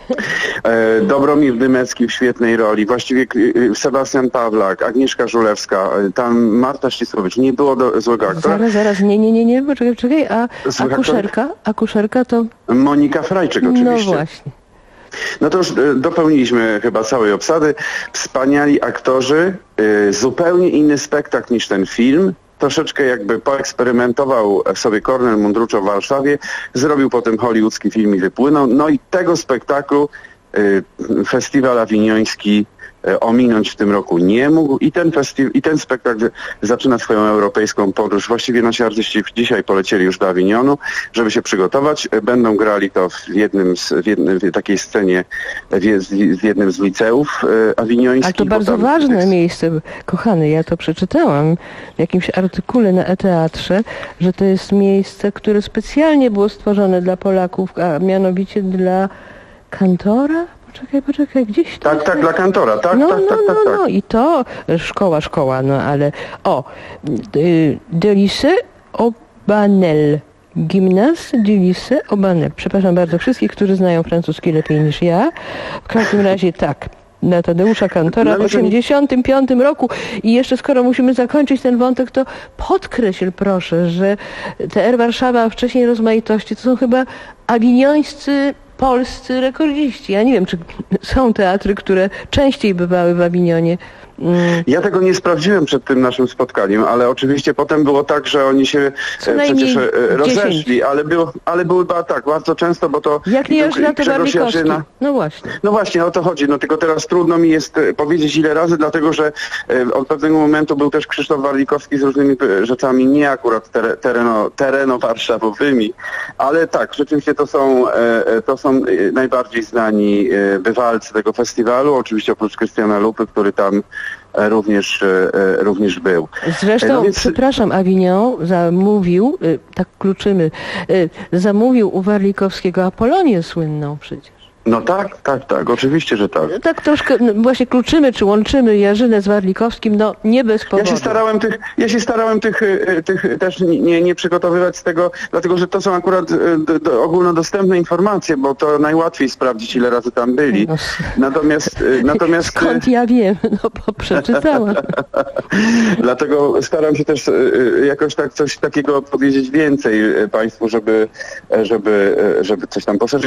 E, Dobromir Dymecki w świetnej roli, właściwie e, Sebastian Pawlak, Agnieszka Żulewska, e, tam Marta Ścisłowicz, nie było do, złego aktora. Zaraz, zaraz, nie, nie, nie, nie, poczekaj, poczekaj, a Złych akuszerka, akuszerka to... Monika Frajczyk oczywiście. No właśnie. No to już e, dopełniliśmy chyba całej obsady. Wspaniali aktorzy, e, zupełnie inny spektakl niż ten film. Troszeczkę jakby poeksperymentował sobie Kornel Mundruczo w Warszawie, zrobił potem hollywoodzki film i wypłynął. No i tego spektaklu y, festiwal awinioński y, ominąć w tym roku nie mógł i ten, festi- i ten spektakl zaczyna swoją europejską podróż. Właściwie nasi artyści dzisiaj polecieli już do Awinionu, żeby się przygotować. Będą grali to w jednym z, w jednym, w takiej scenie w, w jednym z liceów y, awiniońskich. Ale to bardzo tam, ważne jest... miejsce, kochany, ja to przeczytałam w jakimś artykule na e-teatrze, że to jest miejsce, które specjalnie było stworzone dla Polaków, a mianowicie dla kantora? Poczekaj, poczekaj, gdzieś to... Tak, tak, dla kantora, tak, no, tak, no, tak, tak, no, tak. no i to szkoła, szkoła, no ale o, y, de lycée Aubanel. Gimnaz du lycée Aubanel. Przepraszam bardzo wszystkich, którzy znają francuski lepiej niż ja. W każdym razie tak. Na Tadeusza Kantora w osiemdziesiątym piątym roku. I jeszcze skoro musimy zakończyć ten wątek, to podkreśl proszę, że T R Warszawa, a wcześniej Rozmaitości, to są chyba awiniońscy polscy rekordziści. Ja nie wiem, czy są teatry, które częściej bywały w Awinionie. Mm. Ja tego nie sprawdziłem przed tym naszym spotkaniem, ale oczywiście potem było tak, że oni się Co e, najmniej przecież e, rozeszli, dziesięć. ale, było, ale były ba- tak, bardzo często, bo to... Jak nie i to- już na to Grzegorz Warlikowski. Jarzyna- No właśnie. No właśnie, o to chodzi. No tylko teraz trudno mi jest e, powiedzieć ile razy, dlatego że e, od pewnego momentu był też Krzysztof Warlikowski z różnymi e, rzeczami, nie akurat tere, tereno, terenowarszawowymi, ale tak, rzeczywiście to są, e, e, to są e, najbardziej znani e, bywalcy tego festiwalu, oczywiście oprócz Krystiana Lupy, który tam e, również, e, e, również był. Zresztą, E, no więc- przepraszam, Avignon zamówił, y, tak kluczymy, y, zamówił u Warlikowskiego Apolonię słynną przecież. No tak, tak, tak, oczywiście, że tak. Tak troszkę no, właśnie kluczymy, czy łączymy Jarzynę z Warlikowskim, no nie bez powodu. Ja się starałem tych, ja się starałem tych, e, tych też nie, nie przygotowywać z tego, dlatego że to są akurat e, do, do, ogólnodostępne informacje, bo to najłatwiej sprawdzić, ile razy tam byli. No, Natomiast, e, natomiast e, skąd ja wiem? No bo przeczytałam. dlatego staram się też e, e, jakoś tak coś takiego powiedzieć więcej e, Państwu, żeby, e, żeby, e, żeby coś tam poszerzyć.